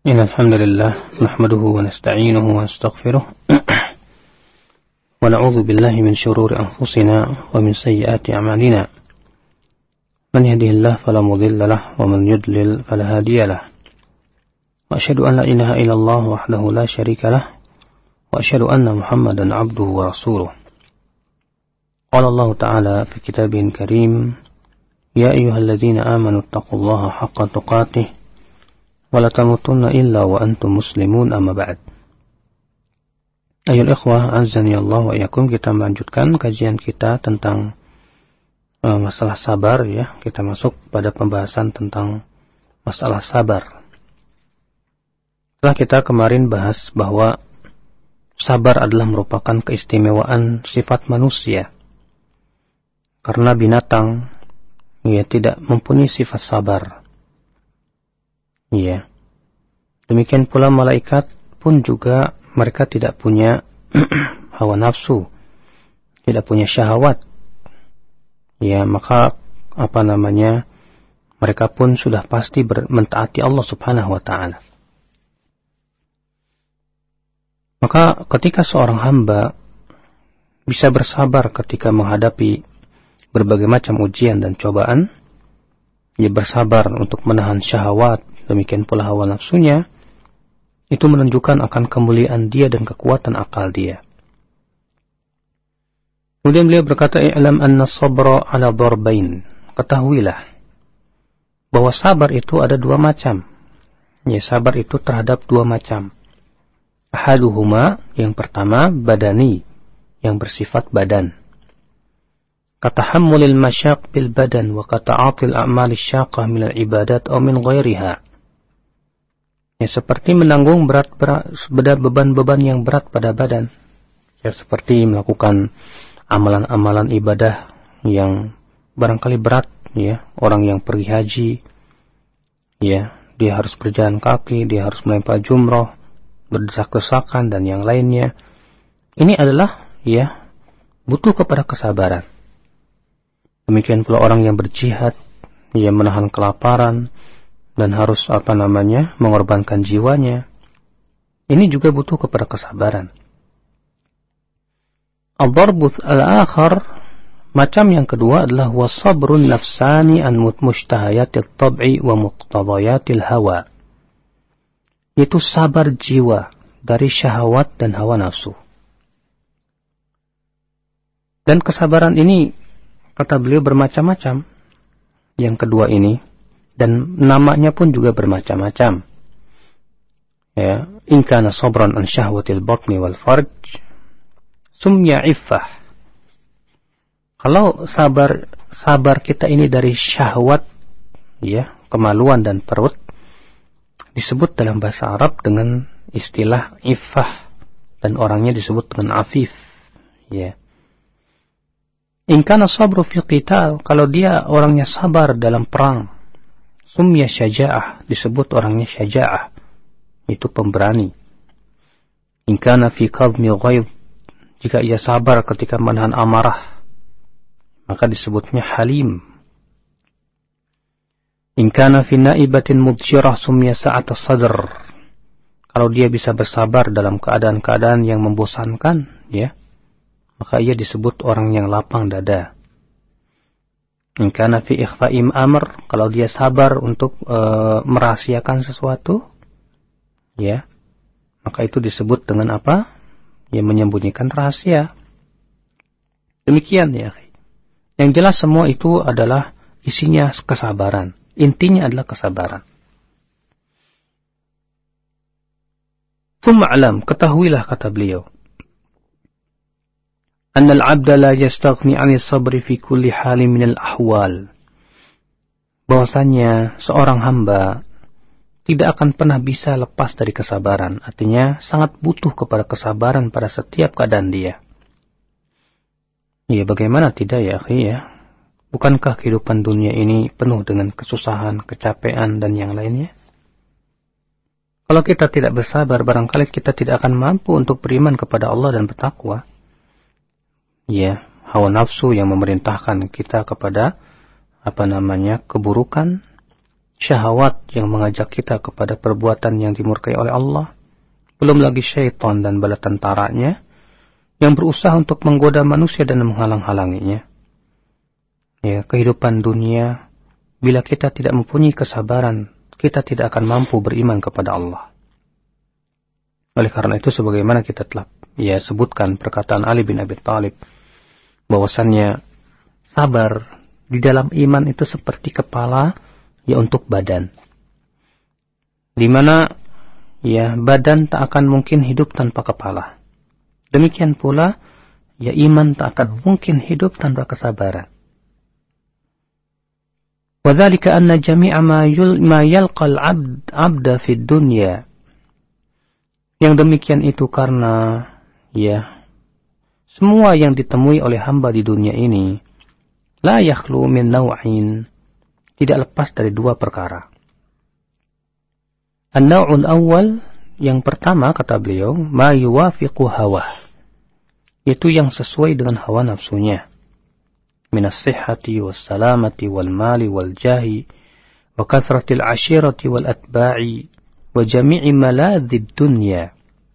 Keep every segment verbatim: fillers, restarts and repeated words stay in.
إن الحمد لله نحمده ونستعينه ونستغفره ونعوذ بالله من شرور أنفسنا ومن سيئات أعمالنا من يهده الله فلا مضل له ومن يضلل فلا هادي له وأشهد أن لا إله إلا الله وحده لا شريك له وأشهد أن محمدا عبده ورسوله. قال الله تعالى في كتابه الكريم: يا أيها الذين آمنوا اتقوا الله حق تقاته ولا تموتن إلا وأنتم مسلمون أما بعد. Ayol ikhwah, azani Allah wa iyakum, kita melanjutkan kajian kita tentang uh, masalah sabar ya. Kita masuk pada pembahasan tentang masalah sabar. Setelah kita kemarin bahas bahwa sabar adalah merupakan keistimewaan sifat manusia. Karena binatang ya tidak mempunyai sifat sabar. Iya. Demikian pula malaikat pun juga mereka tidak punya hawa nafsu, tidak punya syahwat. Ya, maka apa namanya? Mereka pun sudah pasti mentaati Allah Subhanahu wa taala. Maka ketika seorang hamba bisa bersabar ketika menghadapi berbagai macam ujian dan cobaan, ia bersabar untuk menahan syahwat, demikian pula hawa nafsunya, itu menunjukkan akan kemuliaan dia dan kekuatan akal dia. Kemudian beliau berkata, i'lam anna sabra ala darbain. Ketahuilah bahwa sabar itu ada dua macam. Ya, sabar itu terhadap dua macam. Ahaduhuma, yang pertama, badani, yang bersifat badan. Katahammulil masyaq bil badan wa kata'atil a'mal syaqah min al-ibadat aw min ghairiha. Ya, seperti menanggung berat-berat beban-beban yang berat pada badan. Ya, seperti melakukan amalan-amalan ibadah yang barangkali berat ya, orang yang pergi haji ya, dia harus berjalan kaki, dia harus melempar jumroh, berdesak-desakan dan yang lainnya. Ini adalah ya butuh kepada kesabaran. Demikian pula orang yang berjihad, ia menahan kelaparan dan harus apa namanya mengorbankan jiwanya. Ini juga butuh kepada kesabaran. Ad-darbus al-akhar, macam yang kedua adalah wasabrun nafsani an mushtahayatil tab'i wa muqtadayatil hawa. Yaitu sabar jiwa dari syahwat dan hawa nafsu. Dan kesabaran ini kata beliau bermacam-macam. Yang kedua ini, dan namanya pun juga bermacam-macam. Ya, in kana sabran an syahwatil batni wal farj, sumya iffah. Kalau sabar sabar kita ini dari syahwat, ya, kemaluan dan perut, disebut dalam bahasa Arab dengan istilah iffah, dan orangnya disebut dengan afif. Ya. In kana sabru fi qital, kalau dia orangnya sabar dalam perang, sumya syaja'ah, disebut orangnya syaja'ah, itu pemberani. In kana fi qadmi ghaidh, jika ia sabar ketika menahan amarah, maka disebutnya halim. In kana fi naibatin mudjirah, sumya sa'at as-sadr, kalau dia bisa bersabar dalam keadaan-keadaan yang membosankan, ya, maka ia disebut orang yang lapang dada. In kana fi ikhfa'im amr, kalau dia sabar untuk e, merahasiakan sesuatu, ya, maka itu disebut dengan apa? Ya, menyembunyikan rahasia. Demikian ya. Yang jelas semua itu adalah isinya kesabaran. Intinya adalah kesabaran. Tsumma alam, ketahuilah kata beliau, أن العبد لا يستغني عن الصبر في كل حال من الأحوال. Bahwasanya seorang hamba tidak akan pernah bisa lepas dari kesabaran. Artinya sangat butuh kepada kesabaran pada setiap keadaan dia. Ya, bagaimana tidak ya akhi ya? Bukankah kehidupan dunia ini penuh dengan kesusahan, kecapean dan yang lainnya? Kalau kita tidak bersabar, barangkali kita tidak akan mampu untuk beriman kepada Allah dan bertakwa. Ya, hawa nafsu yang memerintahkan kita kepada apa namanya keburukan, syahwat yang mengajak kita kepada perbuatan yang dimurkai oleh Allah, belum lagi syaitan dan bala tentaranya yang berusaha untuk menggoda manusia dan menghalang-halanginya. Ya, kehidupan dunia, bila kita tidak mempunyai kesabaran, kita tidak akan mampu beriman kepada Allah. Oleh karena itu, sebagaimana kita telah ya sebutkan perkataan Ali bin Abi Thalib, bahwasannya sabar di dalam iman itu seperti kepala ya untuk badan, di mana ya badan tak akan mungkin hidup tanpa kepala. Demikian pula ya iman tak akan mungkin hidup tanpa kesabaran. وذلك أن جميع ما ما يلقى العبد عبد في الدنيا. Yang demikian itu karena ya semua yang ditemui oleh hamba di dunia ini la yakhlu min naw'in, tidak lepas dari dua perkara. An-naw'ul awwal, yang pertama kata beliau, ma yuwafiqu hawah, itu yang sesuai dengan hawa nafsunya. Minas sihhati was salamati wal mali wal jahi wa kathratil ashirati wal atba'i wa jami'i maladzid dunya.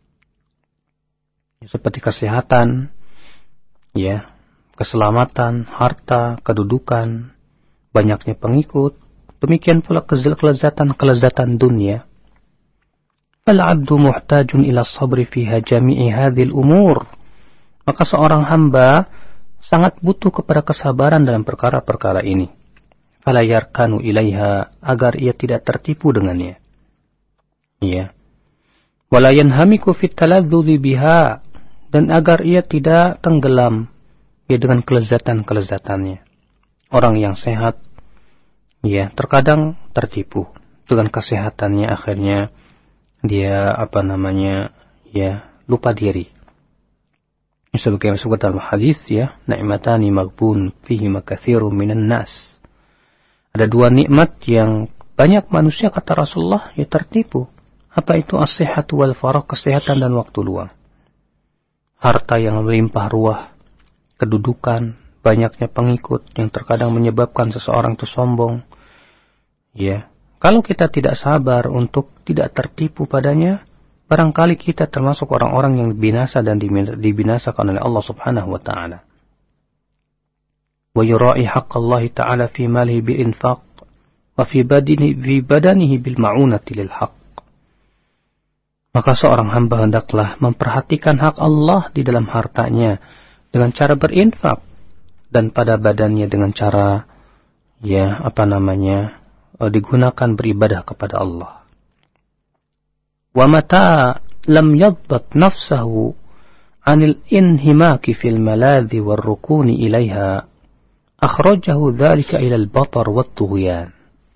Seperti kesehatan, ya, keselamatan, harta, kedudukan, banyaknya pengikut, demikian pula kelezatan-kelezatan dunia. Fal 'abdu muhtajun ila sabri fiha jami'i hadhil umur. Maka seorang hamba sangat butuh kepada kesabaran dalam perkara-perkara ini. Fala yarkanu ilaiha, agar ia tidak tertipu dengannya. Ya. Wala yanhamiku fit taladzudzi biha, dan agar ia tidak tenggelam ya dengan kelezatan-kelezatannya. Orang yang sehat ya terkadang tertipu dengan kesehatannya, akhirnya dia apa namanya ya lupa diri. Sebagaimana disebut dalam hadis ya, ni'matani maghbun fihi makatsirun minan nas. Ada dua nikmat yang banyak manusia, kata Rasulullah, ya tertipu. Apa itu? As-sihhatu wal faragh, kesehatan dan waktu luang. Harta yang melimpah ruah, kedudukan, banyaknya pengikut yang terkadang menyebabkan seseorang itu sombong. Ya, kalau kita tidak sabar untuk tidak tertipu padanya, barangkali kita termasuk orang-orang yang binasa dan dibinasakan oleh Allah Subhanahu wa taala. Wa yura'i haqqallahi ta'ala fi malihi bil infaq wa fi badanihi fi badanihi bil ma'unati lil haqq. Maka seorang hamba hendaklah memperhatikan hak Allah di dalam hartanya dengan cara berinfak, dan pada badannya dengan cara ya apa namanya digunakan beribadah kepada Allah. Wa mata lam yadbat nafsahu anil inhimaki fil maladhi war rukuni ilaiha akhrajahu dhalika ila al-batar wat tughyan.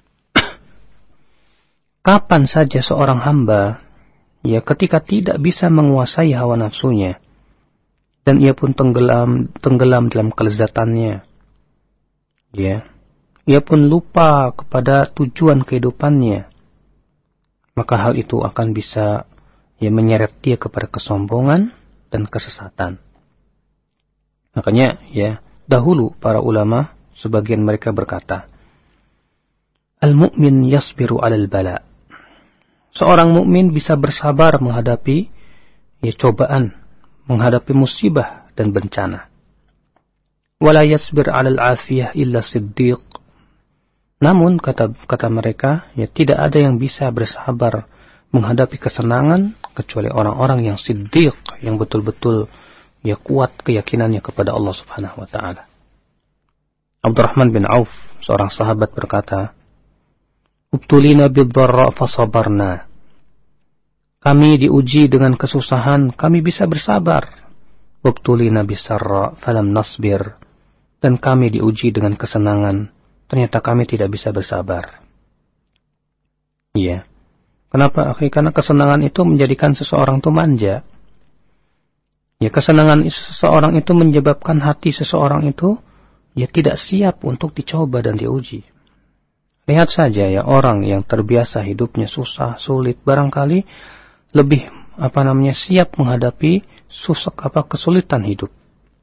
Kapan saja seorang hamba ya ketika tidak bisa menguasai hawa nafsunya dan ia pun tenggelam tenggelam dalam kelezatannya, ya, ia pun lupa kepada tujuan kehidupannya, maka hal itu akan bisa ya menyeret dia kepada kesombongan dan kesesatan. Makanya ya dahulu para ulama sebagian mereka berkata, al-mu'min yasbiru 'alal bala. Seorang mukmin bisa bersabar menghadapi ya cobaan, menghadapi musibah dan bencana. Wala yasbir 'alal 'afiyah illa siddiq. Namun kata kata mereka, ya tidak ada yang bisa bersabar menghadapi kesenangan kecuali orang-orang yang siddiq, yang betul-betul ya kuat keyakinannya kepada Allah Subhanahu wa taala. Abdurrahman bin Auf, seorang sahabat, berkata, "Ubtulina bid-dharra fasabarna." Kami diuji dengan kesusahan, kami bisa bersabar. "Ubtulina bis-sarra falam nasbir." Dan kami diuji dengan kesenangan, ternyata kami tidak bisa bersabar. Iya. Kenapa? Karena kesenangan itu menjadikan seseorang itu manja. Ya, kesenangan seseorang itu menyebabkan hati seseorang itu ya tidak siap untuk dicoba dan diuji. Lihat saja ya, orang yang terbiasa hidupnya susah, sulit, barangkali lebih apa namanya siap menghadapi susah apa kesulitan hidup.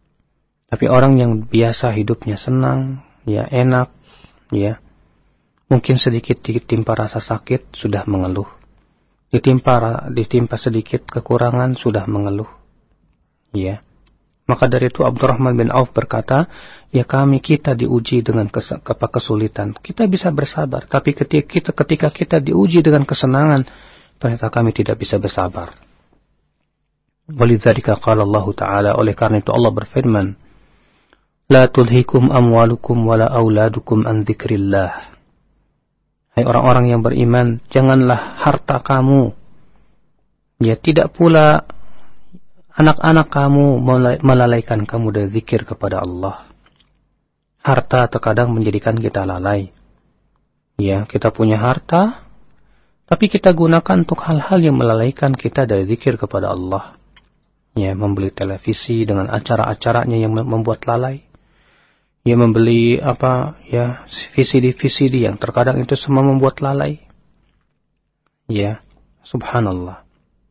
Tapi orang yang biasa hidupnya senang, ya enak, ya Mungkin sedikit ditimpa rasa sakit sudah mengeluh. Ditimpa ditimpa sedikit kekurangan sudah mengeluh. Ya. Maka dari itu Abdurrahman bin Auf berkata, ya kami kita diuji dengan kes, kesulitan, kita bisa bersabar. Tapi ketika kita, ketika kita diuji dengan kesenangan, ternyata kami tidak bisa bersabar. Walidzalika qala Allah Ta'ala, oleh karena itu Allah berfirman, la tulhikum amwalukum wala auladukum an dzikrillah. Hai orang-orang yang beriman, janganlah harta kamu, ya tidak pula anak-anak kamu melalaikan kamu dari zikir kepada Allah. Harta terkadang menjadikan kita lalai. Ya, kita punya harta, tapi kita gunakan untuk hal-hal yang melalaikan kita dari zikir kepada Allah. Ya, membeli televisi dengan acara-acaranya yang membuat lalai. Ya, membeli apa? Ya, V C D-V C D yang terkadang itu semua membuat lalai. Ya, subhanallah.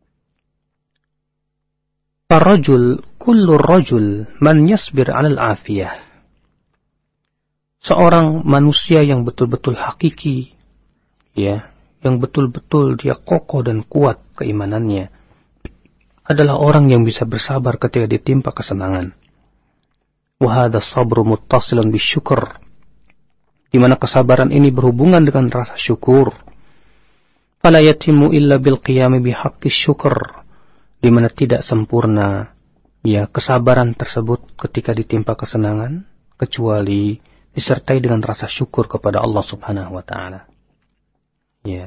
Ar-rajul, kullu rajul man yasbir 'alal afiyah. Seorang manusia yang betul-betul hakiki, ya, yang betul-betul dia kokoh dan kuat keimanannya, adalah orang yang bisa bersabar ketika ditimpa kesenangan. Wa hadha sabru muttasilun bisyukr. Di mana kesabaran ini berhubungan dengan rasa syukur. Fala yatimu illa bil qiyam bihaqqi syukr. Di mana tidak sempurna ya kesabaran tersebut ketika ditimpa kesenangan kecuali disertai dengan rasa syukur kepada Allah Subhanahu wa taala. Ya.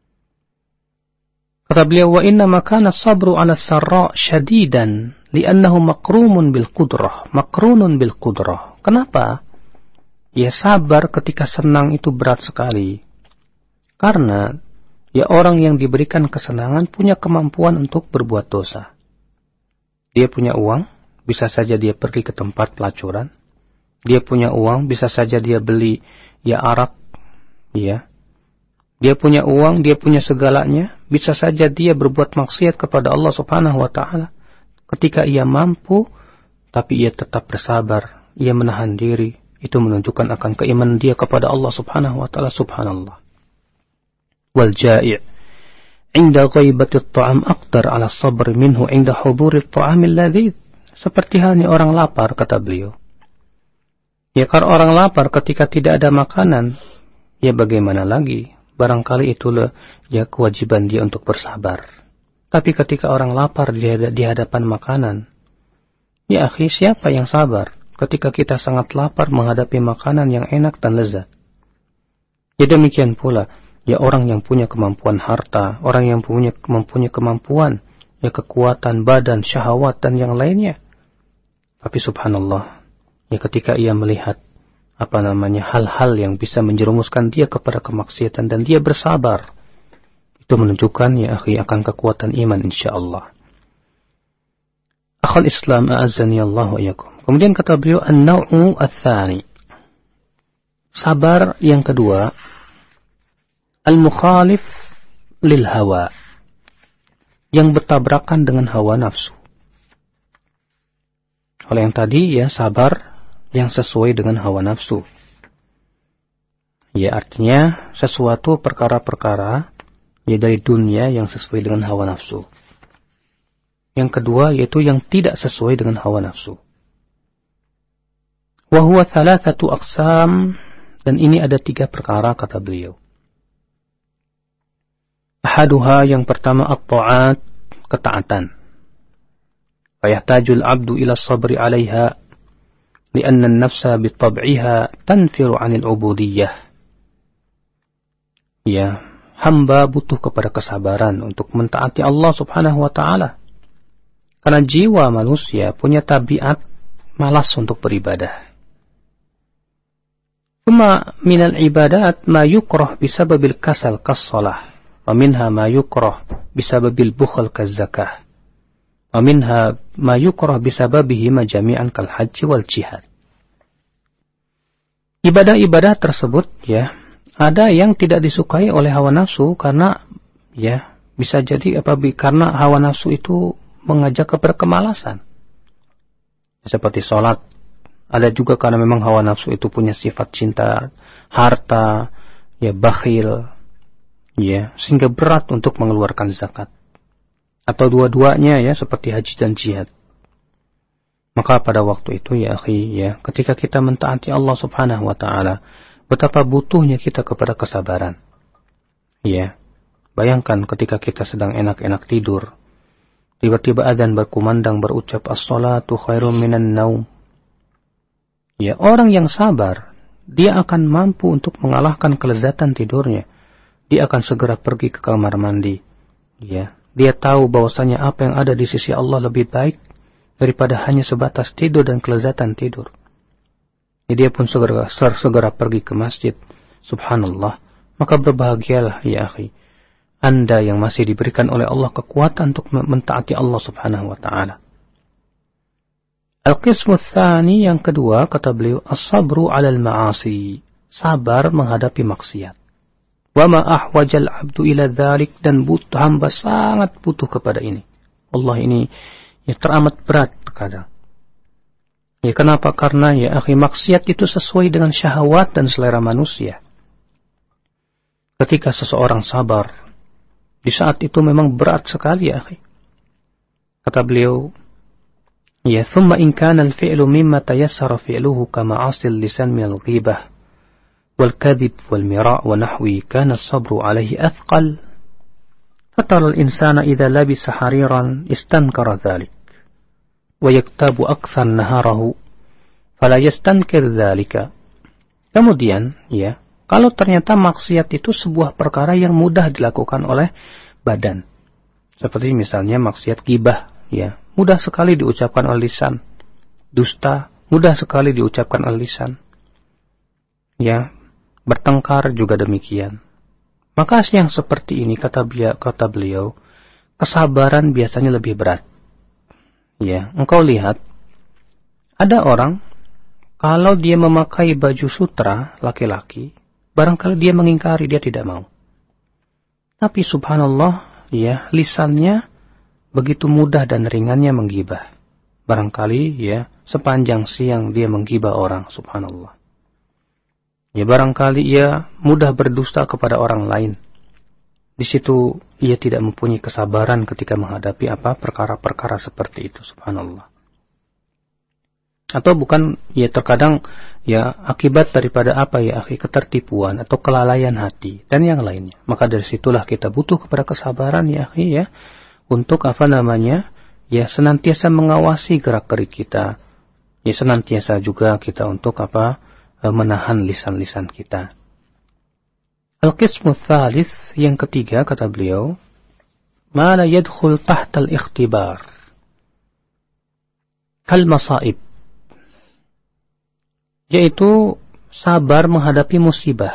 Kata beliau, wa inna ma kana sabru 'ala sarra syadidan li'annahu maqrumun bil qudrah, maqrunun bil qudrah. Kenapa? Ya, sabar ketika senang itu berat sekali. Karena ya orang yang diberikan kesenangan punya kemampuan untuk berbuat dosa. Dia punya uang, bisa saja dia pergi ke tempat pelacuran. Dia punya uang, bisa saja dia beli ya arak, ya. Dia punya uang, dia punya segalanya, bisa saja dia berbuat maksiat kepada Allah Subhanahu wa taala. Ketika ia mampu, tapi ia tetap bersabar, ia menahan diri, itu menunjukkan akan keimanan dia kepada Allah Subhanahu wa taala. Subhanallah. Wal ja'i' 'inda ghaibati at-ta'am aqdar 'ala as-sabr minhu 'inda huduri at-ta'am alladhi. Seperti halnya orang lapar, kata beliau. Ya, kalau orang lapar ketika tidak ada makanan, ya bagaimana lagi? Barangkali itulah ya kewajiban dia untuk bersabar. Tapi ketika orang lapar di hadapan makanan, ya akhi, siapa yang sabar ketika kita sangat lapar menghadapi makanan yang enak dan lezat? Ya demikian pula ya orang yang punya kemampuan harta, orang yang punya mempunyai kemampuan, ya kekuatan badan, syahwat dan yang lainnya. Tapi subhanallah, ya ketika ia melihat apa namanya hal-hal yang bisa menjerumuskan dia kepada kemaksiatan dan dia bersabar, itu menunjukkan ya akhi akan kekuatan iman insyaallah. Akhul Islam a'azzani Allah wa iyyakum. Kemudian kata beliau an-naw'u ats-tsani. Sabar yang kedua, al-mukhalif lil hawa, yang bertabrakan dengan hawa nafsu. Kalau yang tadi ya sabar yang sesuai dengan hawa nafsu. Ya artinya sesuatu perkara-perkara ya dari dunia yang sesuai dengan hawa nafsu. Yang kedua yaitu yang tidak sesuai dengan hawa nafsu. Wa huwa thalathatu aqsam, dan ini ada tiga perkara kata beliau. Ahaduha, yang pertama, at-ta'at, ketaatan. Fayahtajul abdu ila sabri 'alaiha li'anna an-nafsa bitab'iha tanfiru 'anil 'ubudiyyah. Ya, hamba butuh kepada kesabaran untuk mentaati Allah Subhanahu wa taala. Karena jiwa manusia punya tabiat malas untuk beribadah. Cuma minal ibadat ma yukrah bisababil kasal kas-shalah. ومنها ما يكره بسبب البخل كالزكاة ومنها ما يكره بسببهما جميعا كالحج والجهاد. Ibadah-ibadah tersebut ya ada yang tidak disukai oleh hawa nafsu karena ya bisa jadi apa karena hawa nafsu itu mengajak kepada kemalasan. Seperti sholat, ada juga karena memang hawa nafsu itu punya sifat cinta harta, ya bakhil, ya sehingga berat untuk mengeluarkan zakat, atau dua-duanya ya seperti haji dan jihad. Maka pada waktu itu ya akhi, ya ketika kita mentaati Allah Subhanahu wa taala, betapa butuhnya kita kepada kesabaran. Ya, bayangkan ketika kita sedang enak-enak tidur, tiba-tiba adzan berkumandang berucap as-salatu khairum minan naum. Ya, orang yang sabar, dia akan mampu untuk mengalahkan kelezatan tidurnya. Dia akan segera pergi ke kamar mandi. Ya, dia tahu bahwasanya apa yang ada di sisi Allah lebih baik daripada hanya sebatas tidur dan kelezatan tidur. Ya, dia pun segera segera pergi ke masjid. Subhanallah. Maka berbahagialah ya akhi, Anda yang masih diberikan oleh Allah kekuatan untuk mentaati Allah Subhanahu wa taala. Al-qismu tsani, yang kedua, kata beliau, as-sabru 'alal ma'asi, sabar menghadapi maksiat. Wa ma ahwajal 'abdu ila dzalik, dan butuh hamba sangat butuh kepada ini. Allah, ini ya teramat berat terkadang. Ya kenapa? Karena ya akhi, maksiat itu sesuai dengan syahwat dan selera manusia. Ketika seseorang sabar, di saat itu memang berat sekali ya akhi. Kata beliau, ya, thumma in kana al-fi'lu mimma tayassara fi'luhu kama 'asil lisan min al-ghibah wal kadhib wal mira' wa nahwi, kana as-sabru 'alayhi athqal. Fatara al-insana idza labisa hariran istankara dhalik wa yaktabu akthar naharahu fala yastankir dhalika. Kemudian, ya, kalau ternyata maksiat itu sebuah perkara yang mudah dilakukan oleh badan, seperti misalnya maksiat ghibah, ya, mudah sekali diucapkan oleh lisan. Dusta, mudah sekali diucapkan oleh lisan. Ya, bertengkar juga demikian. Maka yang seperti ini, kata beliau, kata beliau, kesabaran biasanya lebih berat. Ya, engkau lihat, ada orang, kalau dia memakai baju sutra, laki-laki, barangkali dia mengingkari, dia tidak mau. Tapi subhanallah, ya, lisannya begitu mudah dan ringannya menggibah. Barangkali ya sepanjang siang dia menggibah orang, subhanallah. Ya barangkali ia mudah berdusta kepada orang lain. Di situ ia tidak mempunyai kesabaran ketika menghadapi apa perkara-perkara seperti itu, subhanallah. Atau bukan ya terkadang ya akibat daripada apa ya akhi, ketertipuan atau kelalaian hati dan yang lainnya. Maka dari situlah kita butuh kepada kesabaran ya akhi ya, untuk apa namanya, ya senantiasa mengawasi gerak-gerik kita. Ya senantiasa juga kita untuk apa, menahan lisan-lisan kita. Al-qismu tsalits, yang ketiga, kata beliau, ma la yadkhul tahta al-ikhtibar kal masaib, yaitu sabar menghadapi musibah.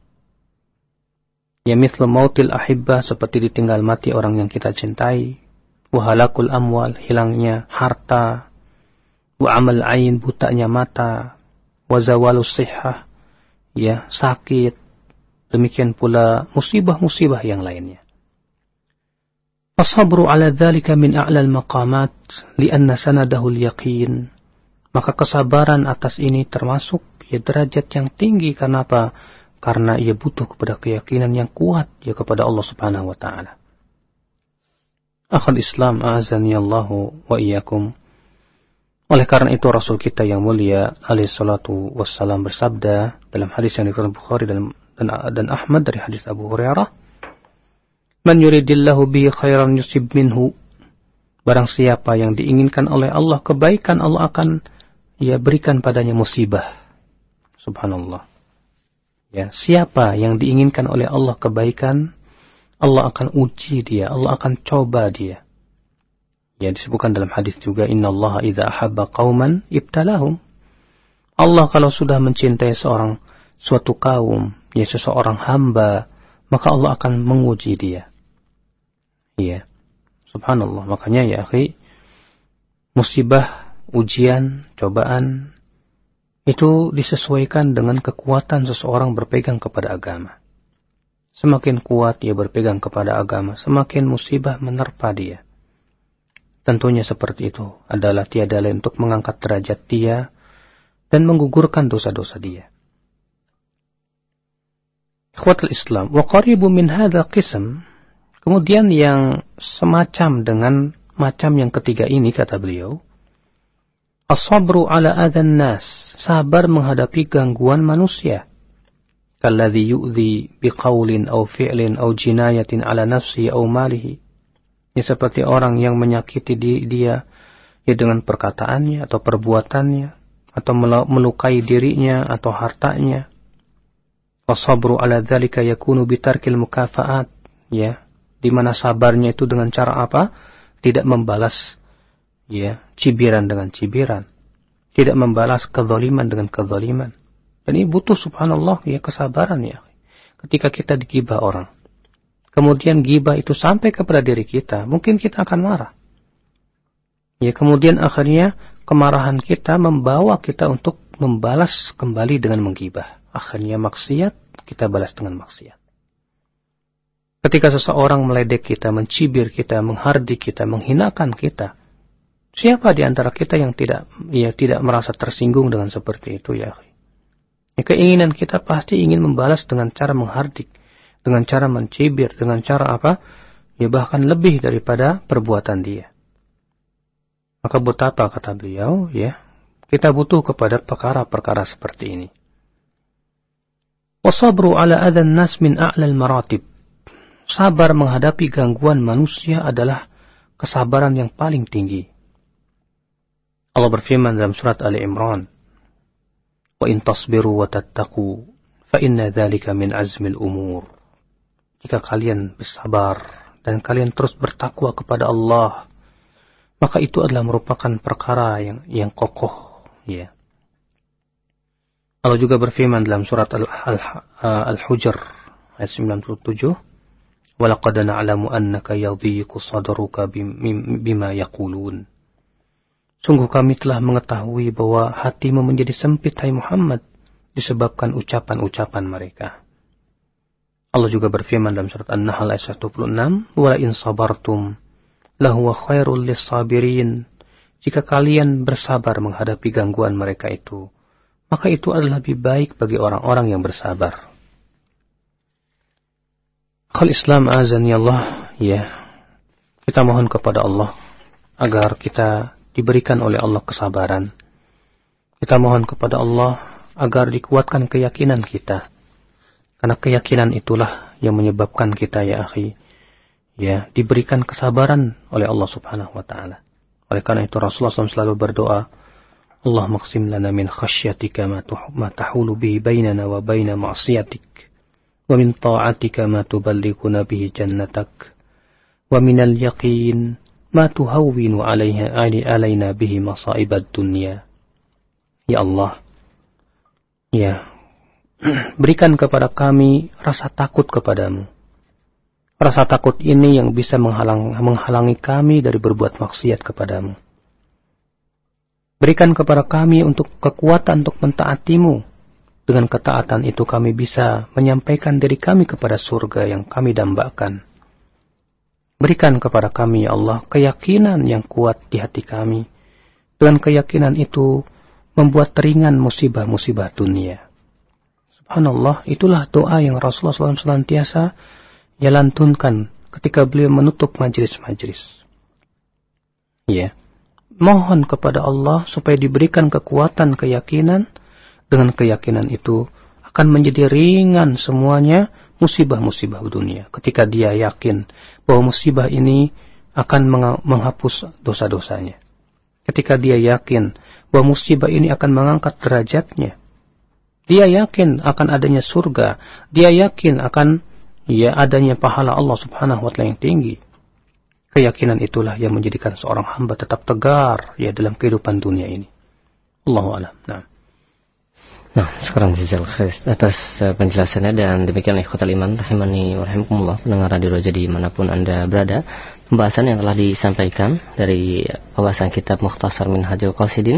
Ya misal mautil ahibba, seperti ditinggal mati orang yang kita cintai, wa halakul amwal, hilangnya harta, wa amal ain, butanya mata, wa zawalus sihhah, ya sakit, demikian pula musibah-musibah yang lainnya. Fasabru ala dzalika min a'lal maqamat li'anna sanadahu al-yaqin. Maka kesabaran atas ini termasuk ya derajat yang tinggi. Karena apa? Karena ia butuh kepada keyakinan yang kuat ya kepada Allah Subhanahu wa taala. Akhul Islam, a'azani Allahu wa iyyakum. Oleh karena itu Rasul kita yang mulia alaihi salatu wassalam bersabda dalam hadis yang diriwayatkan Bukhari dan, dan dan Ahmad dari hadis Abu Hurairah, "Man yuridillahu bihi khairan yusib minhu." Barang siapa yang diinginkan oleh Allah kebaikan, Allah akan ya berikan padanya musibah. Subhanallah. Ya, siapa yang diinginkan oleh Allah kebaikan, Allah akan uji dia, Allah akan coba dia. Ya, disebutkan dalam hadis juga, innallaha idza ahabba qauman ibtalahum. Allah kalau sudah mencintai seorang suatu kaum, ya seseorang hamba, maka Allah akan menguji dia. Ya. Subhanallah. Makanya ya akhi, musibah, ujian, cobaan itu disesuaikan dengan kekuatan seseorang berpegang kepada agama. Semakin kuat dia berpegang kepada agama, semakin musibah menerpa dia. Tentunya seperti itu adalah tiada lain untuk mengangkat derajat dia dan menggugurkan dosa-dosa dia. Ikhwatul Islam, wa qaribu min hadzal qism. Kemudian yang semacam dengan macam yang ketiga ini, kata beliau, as-sabru ala adzan nas, sabar menghadapi gangguan manusia. Kalladzi yu'dhi biqaulin aw fi'lin aw jinayatin ala nafsihi aw malihi. Ini seperti orang yang menyakiti dia ya dengan perkataannya atau perbuatannya, atau melukai dirinya atau hartanya. Wasabru ala dzalika yakunu bitarkil mukafaat, ya, di mana sabarnya itu dengan cara apa? Tidak membalas ya cibiran dengan cibiran, tidak membalas kezaliman dengan kezaliman. Dan ini butuh subhanallah ya kesabaran ya. Ketika kita digibah orang, kemudian gibah itu sampai kepada diri kita, mungkin kita akan marah. Ya, kemudian akhirnya kemarahan kita membawa kita untuk membalas kembali dengan menggibah. Akhirnya maksiat, kita balas dengan maksiat. Ketika seseorang meledek kita, mencibir kita, menghardik kita, menghinakan kita, siapa di antara kita yang tidak ya tidak merasa tersinggung dengan seperti itu ya? Ya, keinginan kita pasti ingin membalas dengan cara menghardik, dengan cara mencibir, dengan cara apa? Ya bahkan lebih daripada perbuatan dia. Maka betapa, kata beliau, ya, kita butuh kepada perkara-perkara seperti ini. Wasabru ala adzan nas min a'lal maratib. Sabar menghadapi gangguan manusia adalah kesabaran yang paling tinggi. Allah berfirman dalam surat Ali Imran, "Wa in tasbiru wa tattaqu fa inna dzalika min azmil umur." Jika kalian bersabar dan kalian terus bertakwa kepada Allah, maka itu adalah merupakan perkara yang yang kokoh, ya. Allah juga berfirman dalam surat Al-Hujr ayat sembilan puluh tujuh, "Wa laqad na'lamu annaka yadhiqu sadruka bima yaqulun." Sungguh kami telah mengetahui bahwa hatimu menjadi sempit, hai Muhammad, disebabkan ucapan-ucapan mereka. Allah juga berfirman dalam surat An-Nahl ayat seratus dua puluh enam, "Wa la in sabartum lahuwa khairul lis-sabirin." Jika kalian bersabar menghadapi gangguan mereka itu, maka itu adalah lebih baik bagi orang-orang yang bersabar. Akhul Islam azani Allah, ya. Kita mohon kepada Allah agar kita diberikan oleh Allah kesabaran. Kita mohon kepada Allah agar dikuatkan keyakinan kita. Karena keyakinan itulah yang menyebabkan kita, ya akhi, ya, diberikan kesabaran oleh Allah Subhanahu wa taala. Oleh karena itu Rasulullah shallallahu alaihi wasallam selalu berdoa, Allah maqsim lana min khasyatika ma tahulu bihi bainana wa baina ma'siyatik, wa min ta'atika ma tuballighuna bihi jannatak, wa min al-yaqin ma tuhawwinu alaiha alaina bihi masa'ibad dunya. Ya Allah, ya, berikan kepada kami rasa takut kepadamu. Rasa takut ini yang bisa menghalang, menghalangi kami dari berbuat maksiat kepadamu. Berikan kepada kami untuk kekuatan untuk mentaatimu. Dengan ketaatan itu kami bisa menyampaikan diri kami kepada surga yang kami dambakan. Berikan kepada kami, ya Allah, keyakinan yang kuat di hati kami. Dengan keyakinan itu membuat ringan musibah-musibah dunia. Subhanallah, itulah doa yang Rasulullah shallallahu alaihi wasallam senantiasa ya lantunkan ketika beliau menutup majelis-majelis. Ya. Mohon kepada Allah supaya diberikan kekuatan keyakinan. Dengan keyakinan itu akan menjadi ringan semuanya musibah-musibah dunia. Ketika dia yakin bahwa musibah ini akan menghapus dosa-dosanya. Ketika dia yakin bahwa musibah ini akan mengangkat derajatnya. Dia yakin akan adanya surga. Dia yakin akan ya adanya pahala Allah Subhanahu wa taala yang tinggi. Keyakinan itulah yang menjadikan seorang hamba tetap tegar ya dalam kehidupan dunia ini. Allahu a'lam. Nah. Nah, sekarang jazakallahu khair atas uh, penjelasannya, dan demikian ikhwatal iman rahimani wa rahimakumullah, pendengar Radio Roja dimanapun Anda berada. Pembahasan yang telah disampaikan dari pembahasan kitab Mukhtasar Minhajul Qasidin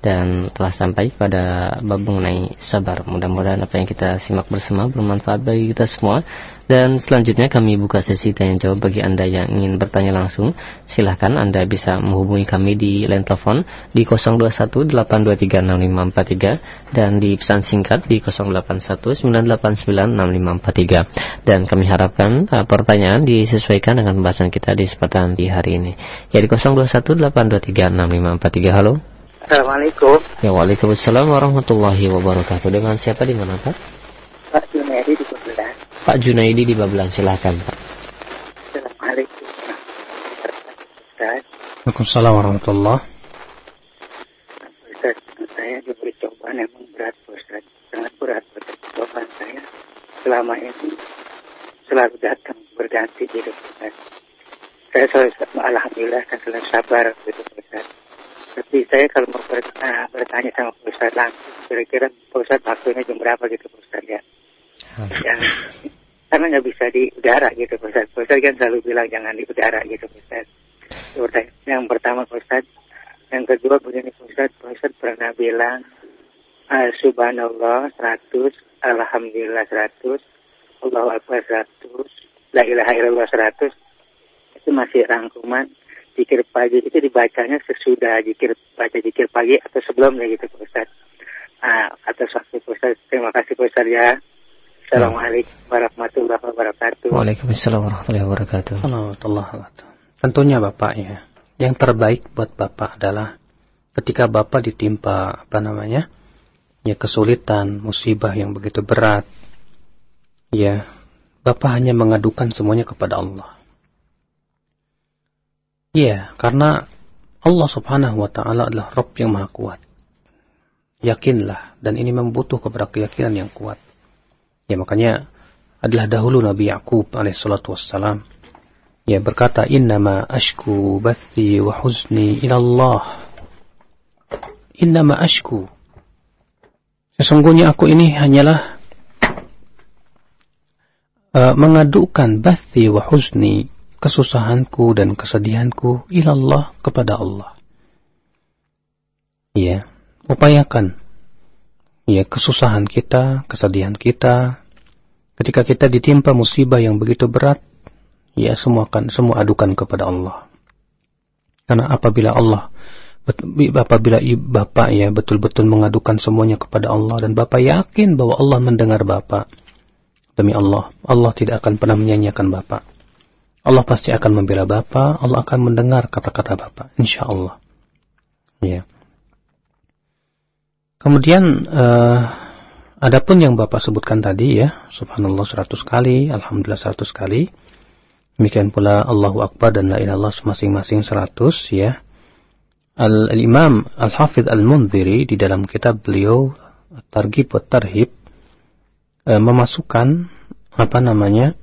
dan telah sampai pada bab mengenai sabar. Mudah-mudahan apa yang kita simak bersama bermanfaat bagi kita semua. Dan selanjutnya kami buka sesi tanya jawab bagi Anda yang ingin bertanya langsung. Silahkan Anda bisa menghubungi kami di line telepon di nol dua satu delapan dua tiga enam lima empat tiga dan di pesan singkat di nol delapan satu sembilan delapan sembilan enam lima empat tiga. Dan kami harapkan uh, pertanyaan disesuaikan dengan pembahasan kita di kesempatan di hari ini. Ya, di nol dua satu delapan dua tiga enam lima empat tiga. Halo. Assalamualaikum. Ya, waalaikumsalam warahmatullahi wabarakatuh. Dengan siapa di mana, Pak? Pak Junaidi di Babelan. Pak Junaidi di Babelan, silahkan, Pak. Assalamualaikum. Waalaikumsalam warahmatullahi. Ustaz, saya diberi cobaan emang berat, Ustaz. Sangat berat, Ustaz. Cobaan saya selama ini selalu datang berganti gitu, Ustaz. Saya selalu, alhamdulillah, kan selalu sabar gitu, Ustaz. Tapi saya kalau mau bertanya, bertanya sama Pak Ustaz langsung, kira-kira Pak Ustaz waktunya jam berapa gitu Pak Ustaz ya? Yang, karena nggak bisa di udara gitu Pak Ustaz. Pak Ustaz kan selalu bilang jangan di udara gitu Pak Ustaz. Yang pertama Pak Ustaz. Yang kedua begini Pak Ustaz. Pak Ustaz pernah bilang Subhanallah seratus, Alhamdulillah seratus, Allahu Akbar seratus, La ilaha illallah seratus. Itu masih rangkuman zikir pagi, itu dibacanya sesudah zikir, baca zikir pagi atau sebelumnya gitu Pak Ustaz. Nah, atas waktu Pak Ustaz, terima kasih Pak Ustaz ya. Assalamualaikum warahmatullahi wabarakatuh. Waalaikumsalam warahmatullahi wabarakatuh. Warahmatullahi wabarakatuh. Tentunya Bapak ya, yang terbaik buat Bapak adalah ketika Bapak ditimpa apa namanya, ya kesulitan, musibah yang begitu berat, ya Bapak hanya mengadukan semuanya kepada Allah. Iya, karena Allah subhanahu wa ta'ala adalah Rabb yang maha kuat. Yakinlah, dan ini membutuh kepada keyakinan yang kuat. Ya, makanya adalah dahulu Nabi Ya'qub alaihissalatu wassalam, ya berkata, Innama ashku bathi wa huzni ilallah. Innama ashku. Sesungguhnya aku ini hanyalah uh, mengadukan bathi wa huzni, kesusahanku dan kesedihanku ilallah, kepada Allah. Ya, upayakan ya kesusahan kita, kesedihan kita, ketika kita ditimpa musibah yang begitu berat, ya semua akan semua adukan kepada Allah. Karena apabila Allah apabila Bapak ya betul-betul mengadukan semuanya kepada Allah dan Bapak yakin bahwa Allah mendengar Bapak, demi Allah, Allah tidak akan pernah menyanyiakan Bapak. Allah pasti akan membela Bapak, Allah akan mendengar kata-kata Bapak, insya Allah. Ya. Kemudian, uh, adapun yang Bapak sebutkan tadi ya, Subhanallah seratus kali, Alhamdulillah seratus kali, demikian pula Allahu Akbar dan La ilaha illallah masing-masing seratus ya. Al-Imam Al-Hafidh Al-Mundhiri di dalam kitab beliau Targhib wa Tarhib uh, memasukkan apa namanya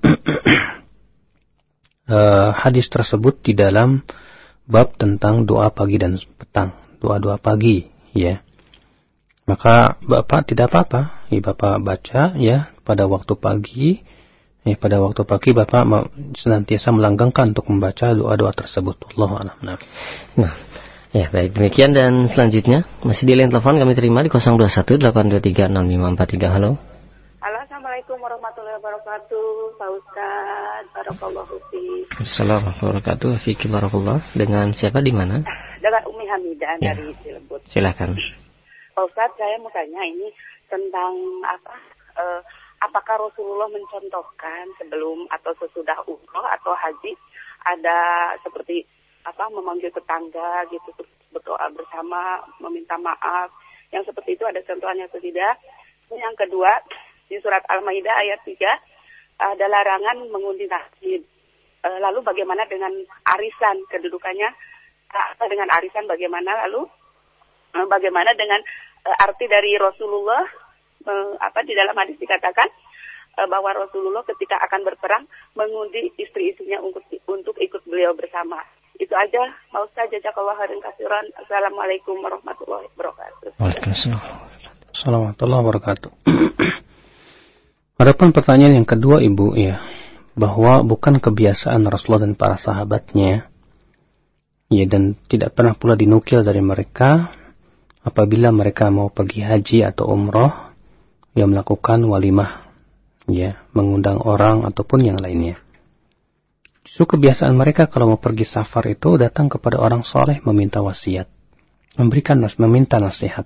Uh, hadis tersebut di dalam bab tentang doa pagi dan petang, doa-doa pagi, ya. Maka Bapak tidak apa-apa, ya Bapak baca ya pada waktu pagi, ya pada waktu pagi Bapak senantiasa melanggengkan untuk membaca doa-doa tersebut. Allahu a'lam. Nah, ya baik, demikian dan selanjutnya masih di line telepon kami terima di nol dua satu delapan dua tiga enam lima empat tiga. Halo. Halo, Assalamualaikum warahmatullahi wabarakatuh, Pak Ustaz, barakallahu fiik. Assalamualaikum warahmatullahi wabarakatuh, fiik barakallah. Dengan siapa di mana? Dengan Umi Hamidah ya, dari Cirebon. Silakan. Pak Ustaz, saya mau tanya ini tentang apa? Eh, apakah Rasulullah mencontohkan sebelum atau sesudah umroh atau haji ada seperti apa memanggil tetangga gitu, berdoa bersama, meminta maaf, yang seperti itu ada contohnya atau tidak? Yang kedua, di surat Al-Maidah ayat tiga ada larangan mengundi nasib. E, lalu bagaimana dengan arisan, kedudukannya apa dengan arisan bagaimana? Lalu e, bagaimana dengan e, arti dari Rasulullah, e, apa di dalam hadis dikatakan e, bahwa Rasulullah ketika akan berperang mengundi istri-istrinya untuk untuk ikut beliau bersama. Itu aja, mau saja jazakallahu khairan katsiran. Assalamualaikum warahmatullahi wabarakatuh. Waalaikumsalam warahmatullahi wabarakatuh. Adapun pertanyaan yang kedua Ibu ya, bahwa bukan kebiasaan Rasulullah dan para sahabatnya ya, dan tidak pernah pula dinukil dari mereka apabila mereka mau pergi haji atau umroh, ya melakukan walimah, ya, mengundang orang ataupun yang lainnya. Justru kebiasaan mereka kalau mau pergi safar itu datang kepada orang soleh meminta wasiat, memberikan nas, meminta nasihat.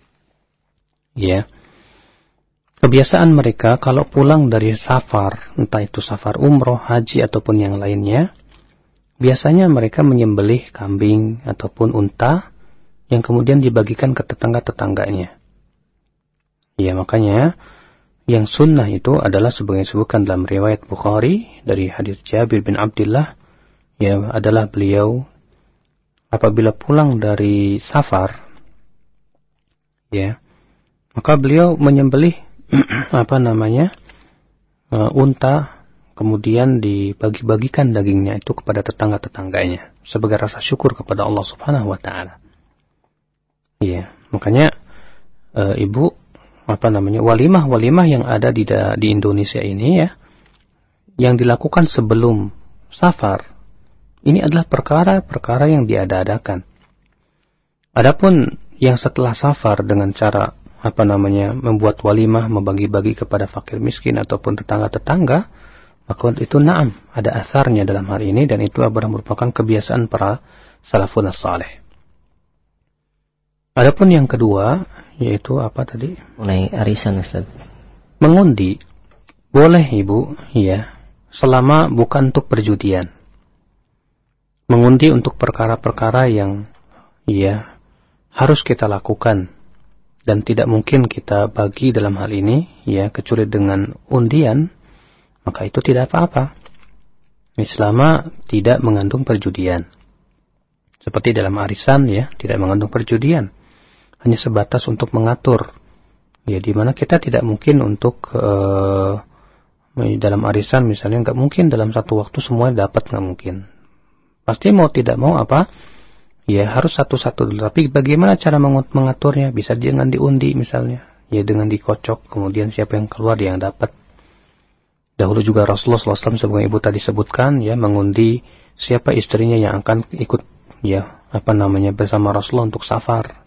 Ya, kebiasaan mereka kalau pulang dari safar, entah itu safar umroh, haji ataupun yang lainnya, biasanya mereka menyembelih kambing ataupun unta yang kemudian dibagikan ke tetangga-tetangganya. Ya, makanya yang sunnah itu adalah sebagai disebutkan dalam riwayat Bukhari dari hadis Jabir bin Abdullah, ya, adalah beliau apabila pulang dari safar, ya, maka beliau menyembelih apa namanya uh, unta, kemudian dibagi-bagikan dagingnya itu kepada tetangga-tetangganya sebagai rasa syukur kepada Allah Subhanahu wa taala. Ya, makanya uh, ibu apa namanya walimah-walimah yang ada di di Indonesia ini, ya, yang dilakukan sebelum safar, ini adalah perkara-perkara yang diada-adakan. Adapun yang setelah safar dengan cara apa namanya membuat walimah, membagi-bagi kepada fakir miskin ataupun tetangga-tetangga, maka itu na'am, ada asarnya dalam hal ini, dan itu adalah merupakan kebiasaan para salafun as-salih. Adapun yang kedua, yaitu apa tadi? Mulai arisan, Ustaz. Mengundi boleh ibu, ya, selama bukan untuk perjudian. Mengundi untuk perkara-perkara yang, ya, harus kita lakukan dan tidak mungkin kita bagi dalam hal ini, ya, kecuali dengan undian, maka itu tidak apa-apa. Selama tidak mengandung perjudian. Seperti dalam arisan, ya, tidak mengandung perjudian. Hanya sebatas untuk mengatur, ya, di mana kita tidak mungkin untuk uh, dalam arisan misalnya, nggak mungkin dalam satu waktu semuanya dapat, nggak mungkin. Pasti mau tidak mau apa, ya, harus satu-satu dulu. Tapi bagaimana cara mengaturnya? Bisa dengan diundi misalnya, ya, dengan dikocok, kemudian siapa yang keluar dia yang dapat. Dahulu juga Rasulullah shallallahu alaihi wasallam sebagai ibu tadi sebutkan, ya, mengundi siapa istrinya yang akan ikut, ya, apa namanya bersama Rasulullah untuk safar.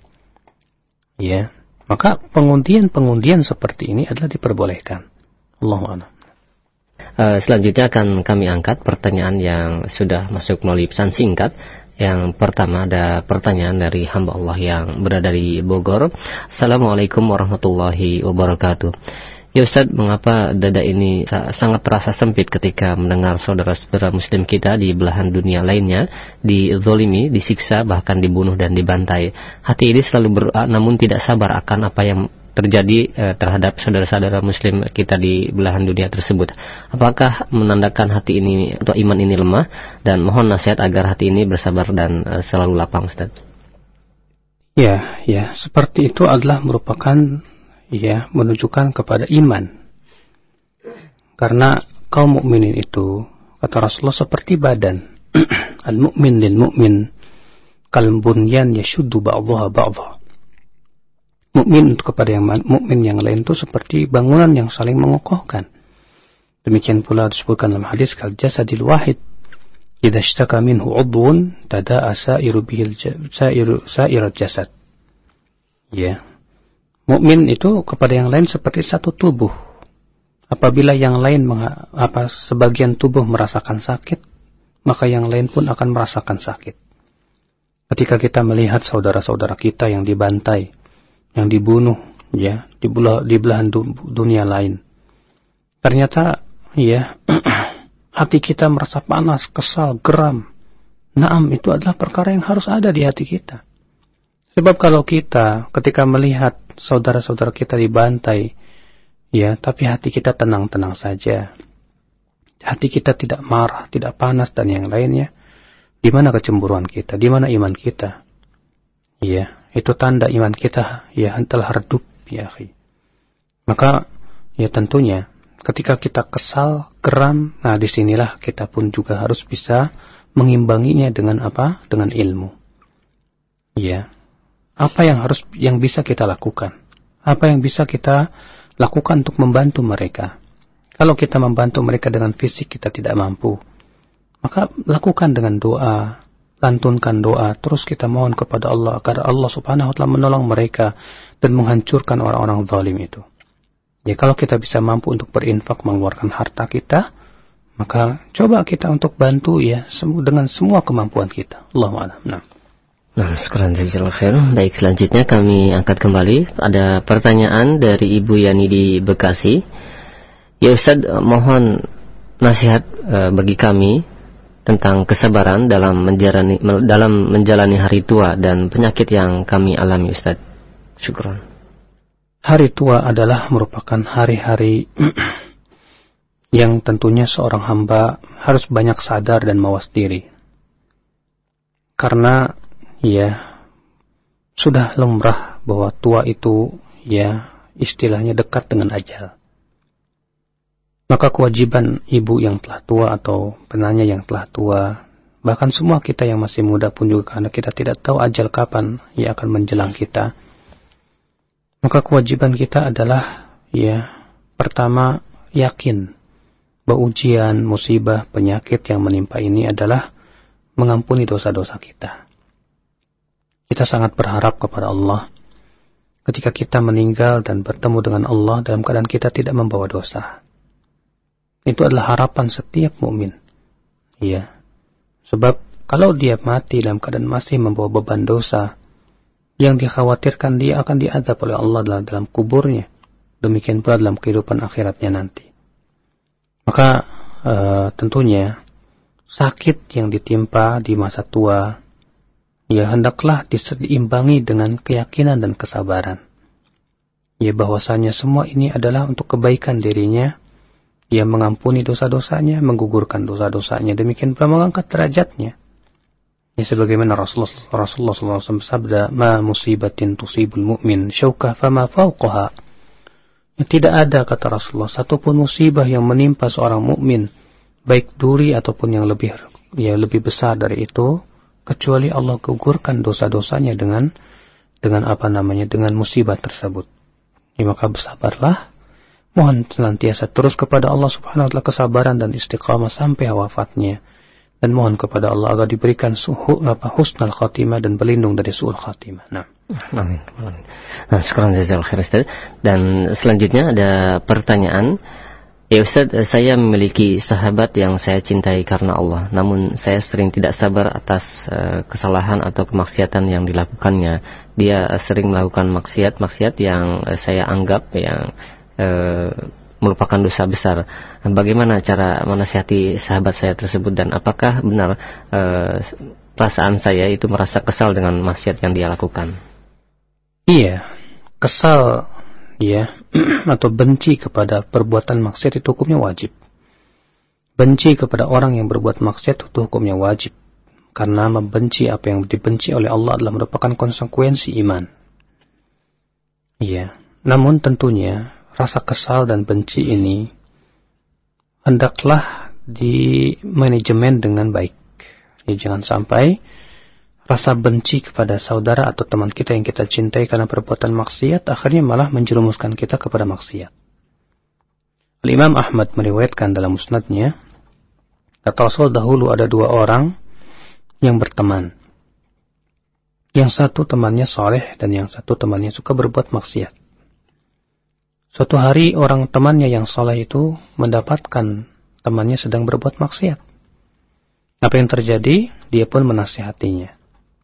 Ya, maka pengundian-pengundian seperti ini adalah diperbolehkan. Allahu a'lam. Uh, selanjutnya akan kami angkat pertanyaan yang sudah masuk melalui pesan singkat. Yang pertama ada pertanyaan dari hamba Allah yang berada di Bogor. Assalamualaikum warahmatullahi wabarakatuh. Ya Ustaz, mengapa dada ini sangat terasa sempit ketika mendengar saudara-saudara muslim kita di belahan dunia lainnya dizolimi, disiksa, bahkan dibunuh dan dibantai. Hati ini selalu ber, namun tidak sabar akan apa yang terjadi eh, terhadap saudara-saudara muslim kita di belahan dunia tersebut. Apakah menandakan hati ini atau iman ini lemah? Dan mohon nasihat agar hati ini bersabar dan eh, selalu lapang, Ustaz. Ya, ya, seperti itu adalah merupakan, ya, menunjukkan kepada iman. Karena kaum mukminin itu, kata Rasulullah, seperti badan. Al-mu'min lil mu'min kal bunyan yashuddu ba'daha ba'dha. Mukmin untuk kepada yang mukmin yang lain itu seperti bangunan yang saling mengokohkan. Demikian pula disebutkan dalam hadis kal jasadil wahid idza ishtaka minhu 'udwun tada'a sa'iru bihil sa'iru sa'irat jasad. Ya. Mukmin itu kepada yang lain seperti satu tubuh. Apabila yang lain mengha- apa sebagian tubuh merasakan sakit, maka yang lain pun akan merasakan sakit. Ketika kita melihat saudara-saudara kita yang dibantai, yang dibunuh, ya, di belah, di belahan du- dunia lain, ternyata, ya, hati kita merasa panas, kesal, geram. Naam, itu adalah perkara yang harus ada di hati kita. Sebab kalau kita ketika melihat saudara-saudara kita dibantai, ya, tapi hati kita tenang-tenang saja, hati kita tidak marah, tidak panas dan yang lainnya, di mana kecemburuan kita, di mana iman kita? Ya, itu tanda iman kita, ya, telah redup, ya, akhi. Maka, ya, tentunya ketika kita kesal, geram, nah disinilah kita pun juga harus bisa mengimbanginya dengan apa? Dengan ilmu. Ya. Apa yang harus, yang bisa kita lakukan? Apa yang bisa kita lakukan untuk membantu mereka? Kalau kita membantu mereka dengan fisik kita tidak mampu, maka lakukan dengan doa, lantunkan doa, terus kita mohon kepada Allah agar Allah Subhanahu wa taala menolong mereka dan menghancurkan orang-orang zalim itu. Ya, kalau kita bisa mampu untuk berinfak mengeluarkan harta kita, maka coba kita untuk bantu ya dengan semua kemampuan kita. Allahu a'lam. Nah. Nah, sekarang jazakallahu khair. Baik, selanjutnya kami angkat kembali. Ada pertanyaan dari Ibu Yani di Bekasi. Ya Ustaz, mohon nasihat uh, bagi kami tentang kesabaran dalam menjalani dalam menjalani hari tua dan penyakit yang kami alami, Ustaz. Syukran. Hari tua adalah merupakan hari-hari yang tentunya seorang hamba harus banyak sadar dan mawas diri. Karena ya sudah lumrah bahwa tua itu ya istilahnya dekat dengan ajal. Maka kewajiban ibu yang telah tua atau penanya yang telah tua, bahkan semua kita yang masih muda pun juga, karena kita tidak tahu ajal kapan ia akan menjelang kita. Maka kewajiban kita adalah ya pertama yakin bahwa ujian, musibah, penyakit yang menimpa ini adalah mengampuni dosa-dosa kita. Kita sangat berharap kepada Allah ketika kita meninggal dan bertemu dengan Allah dalam keadaan kita tidak membawa dosa. Itu adalah harapan setiap mukmin. Iya. Sebab kalau dia mati dalam keadaan masih membawa beban dosa, yang dikhawatirkan dia akan diazab oleh Allah dalam, dalam kuburnya. Demikian pula dalam kehidupan akhiratnya nanti. Maka e, tentunya sakit yang ditimpa di masa tua, ya hendaklah diimbangi dengan keyakinan dan kesabaran. Ya bahwasanya semua ini adalah untuk kebaikan dirinya, ia mengampuni dosa-dosanya, menggugurkan dosa-dosanya, demikian pula mengangkat derajatnya. Ya sebagaimana Rasulullah, Rasulullah shallallahu alaihi wasallam bersabda, "Ma musibatin tusibul mu'min syaukah fama fauqaha." Ya, tidak ada, kata Rasulullah, satupun musibah yang menimpa seorang mukmin, baik duri ataupun yang lebih ya lebih besar dari itu, kecuali Allah gugurkan dosa-dosanya dengan dengan apa namanya dengan musibah tersebut. Ya, maka bersabarlah. Mohon senantiasa terus kepada Allah Subhanahu wa taala kesabaran dan istiqamah sampai wafatnya, dan mohon kepada Allah agar diberikan suhu apa husnul khatimah dan berlindung dari su'ul khatimah. Nah, amin. Nah, sekarang jazakallahu khair Ustaz. Dan selanjutnya ada pertanyaan. Ya Ustaz, saya memiliki sahabat yang saya cintai karena Allah, namun saya sering tidak sabar atas uh, kesalahan atau kemaksiatan yang dilakukannya. Dia uh, sering melakukan maksiat-maksiat yang uh, saya anggap yang E, merupakan dosa besar. Bagaimana cara menasihati sahabat saya tersebut, dan apakah benar e, perasaan saya itu merasa kesal dengan maksiat yang dia lakukan? Iya, kesal ya atau benci kepada perbuatan maksiat itu hukumnya wajib. Benci kepada orang yang berbuat maksiat itu hukumnya wajib, karena membenci apa yang dibenci oleh Allah adalah merupakan konsekuensi iman. Iya, namun tentunya rasa kesal dan benci ini hendaklah di manajemen dengan baik. Ya, jangan sampai rasa benci kepada saudara atau teman kita yang kita cintai karena perbuatan maksiat akhirnya malah menjerumuskan kita kepada maksiat. Imam Ahmad meriwayatkan dalam musnadnya, kata Rasul, dahulu ada dua orang yang berteman. Yang satu temannya saleh dan yang satu temannya suka berbuat maksiat. Suatu hari orang temannya yang saleh itu mendapatkan temannya sedang berbuat maksiat. Apa yang terjadi? Dia pun menasihatinya.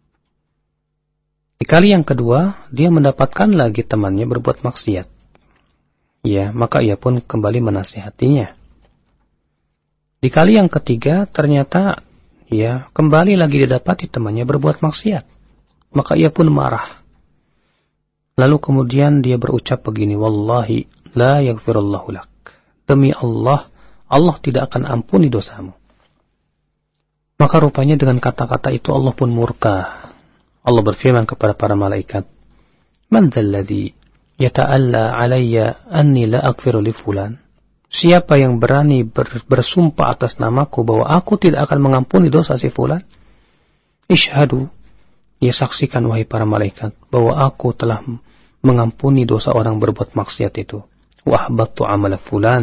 Di kali yang kedua, dia mendapatkan lagi temannya berbuat maksiat. Ya, maka ia pun kembali menasihatinya. Di kali yang ketiga, ternyata ya kembali lagi didapati temannya berbuat maksiat. Maka ia pun marah. Lalu kemudian dia berucap begini, wallahi la yaghfirullahu lak. Demi Allah, Allah tidak akan ampuni dosamu. Maka rupanya dengan kata-kata itu Allah pun murka. Allah berfirman kepada para malaikat, man dzalladzi yata'alla alayya anni la aghfiru li fulan? Siapa yang berani ber, bersumpah atas namaku bahwa aku tidak akan mengampuni dosa si fulan? Ishhadu, ya saksikan wahai para malaikat bahwa aku telah mengampuni dosa orang berbuat maksiat itu. Wa ahbattu amala fulan,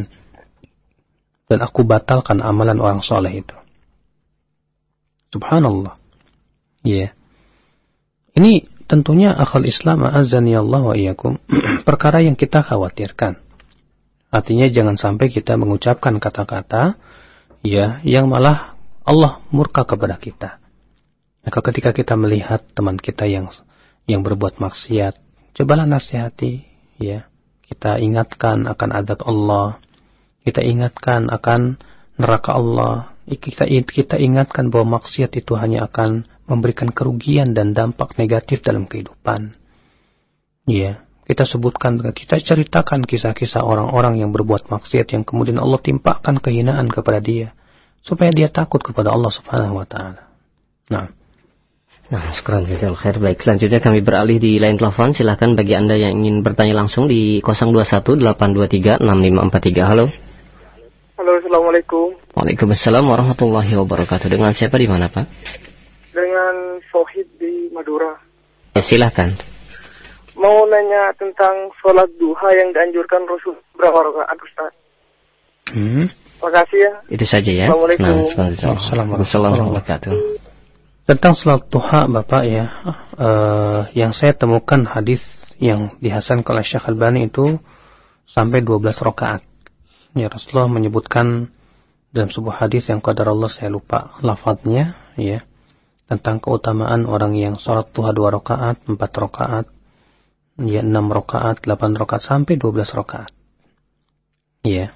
dan aku batalkan amalan orang saleh itu. Subhanallah. Ya. Ini tentunya akhal Islam azani Allah wa iyyakum perkara yang kita khawatirkan. Artinya jangan sampai kita mengucapkan kata-kata ya yang malah Allah murka kepada kita. Maka ketika kita melihat teman kita yang yang berbuat maksiat, cobalah nasihati ya. Kita ingatkan akan azab Allah. Kita ingatkan akan neraka Allah. Kita kita ingatkan bahwa maksiat itu hanya akan memberikan kerugian dan dampak negatif dalam kehidupan. Ya, kita sebutkan, kita ceritakan kisah-kisah orang-orang yang berbuat maksiat yang kemudian Allah timpakan kehinaan kepada dia, supaya dia takut kepada Allah Subhanahu wa taala. Nah, Nah, sekarang jazakallahu khair. Baik, selanjutnya kami beralih di line telepon. Silakan bagi Anda yang ingin bertanya langsung di nol dua satu delapan dua tiga enam lima empat tiga. Halo. Halo, Assalamualaikum. Waalaikumsalam warahmatullahi wabarakatuh. Dengan siapa di mana, Pak? Dengan Sohid di Madura. Ya, silakan. Mau nanya tentang sholat duha yang dianjurkan Rasul berapa rakaat, Ustaz? Hmm. Terima kasih ya. Itu saja ya. Assalamualaikum. Nah, Assalamualaikum warahmatullahi wabarakatuh. Tentang salat duha Bapak ya, uh, yang saya temukan hadis yang dihasankan oleh Syekh Albani itu sampai dua belas rakaat. Ya, Rasulullah menyebutkan dalam sebuah hadis yang qadar Allah saya lupa lafadznya ya, tentang keutamaan orang yang salat duha dua rakaat, empat rakaat, ya enam rakaat, delapan rakaat sampai dua belas rakaat. Ya.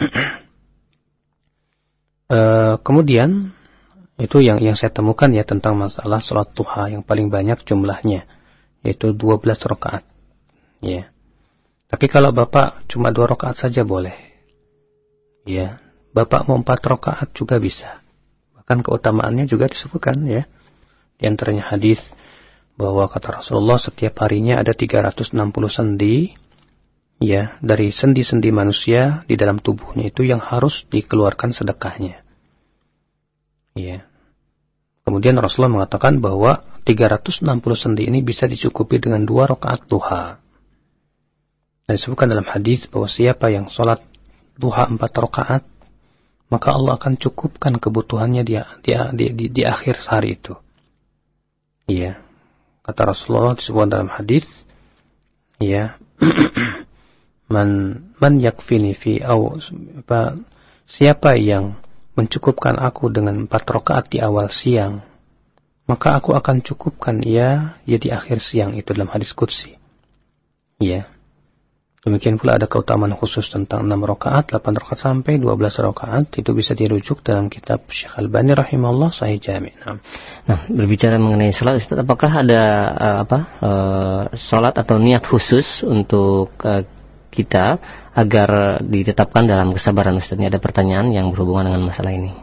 uh, kemudian itu yang yang saya temukan ya tentang masalah salat duha yang paling banyak jumlahnya yaitu dua belas rakaat. Ya. Tapi kalau Bapak cuma dua rakaat saja boleh. Ya. Bapak mau empat rakaat juga bisa. Bahkan keutamaannya juga disebutkan ya. Di antaranya hadis bahwa kata Rasulullah setiap harinya ada tiga ratus enam puluh sendi ya dari sendi-sendi manusia di dalam tubuhnya itu yang harus dikeluarkan sedekahnya. Ya. Kemudian Rasulullah mengatakan bahwa tiga ratus enam puluh sendi ini bisa dicukupi dengan dua rakaat duha. Dan disebutkan dalam hadis bahwa siapa yang sholat duha empat rakaat, maka Allah akan cukupkan kebutuhannya di, di, di, di, di akhir hari itu. Iya. Kata Rasulullah disebutkan dalam hadis, ya, man man yakfini fi au siapa yang mencukupkan aku dengan empat rakaat di awal siang, maka aku akan cukupkan ia ya di akhir siang, itu dalam hadis qudsi. Ya. Demikian pula ada keutamaan khusus tentang enam rakaat, delapan rakaat sampai dua belas rakaat, itu bisa dirujuk dalam kitab Syekh Albani rahimahullah Sahih Jami'. Nah, nah berbicara mengenai salat, Ustaz, apakah ada uh, apa uh, salat atau niat khusus untuk uh, kita agar ditetapkan dalam kesabaran, Ustaz? Ini ada pertanyaan yang berhubungan dengan masalah ini.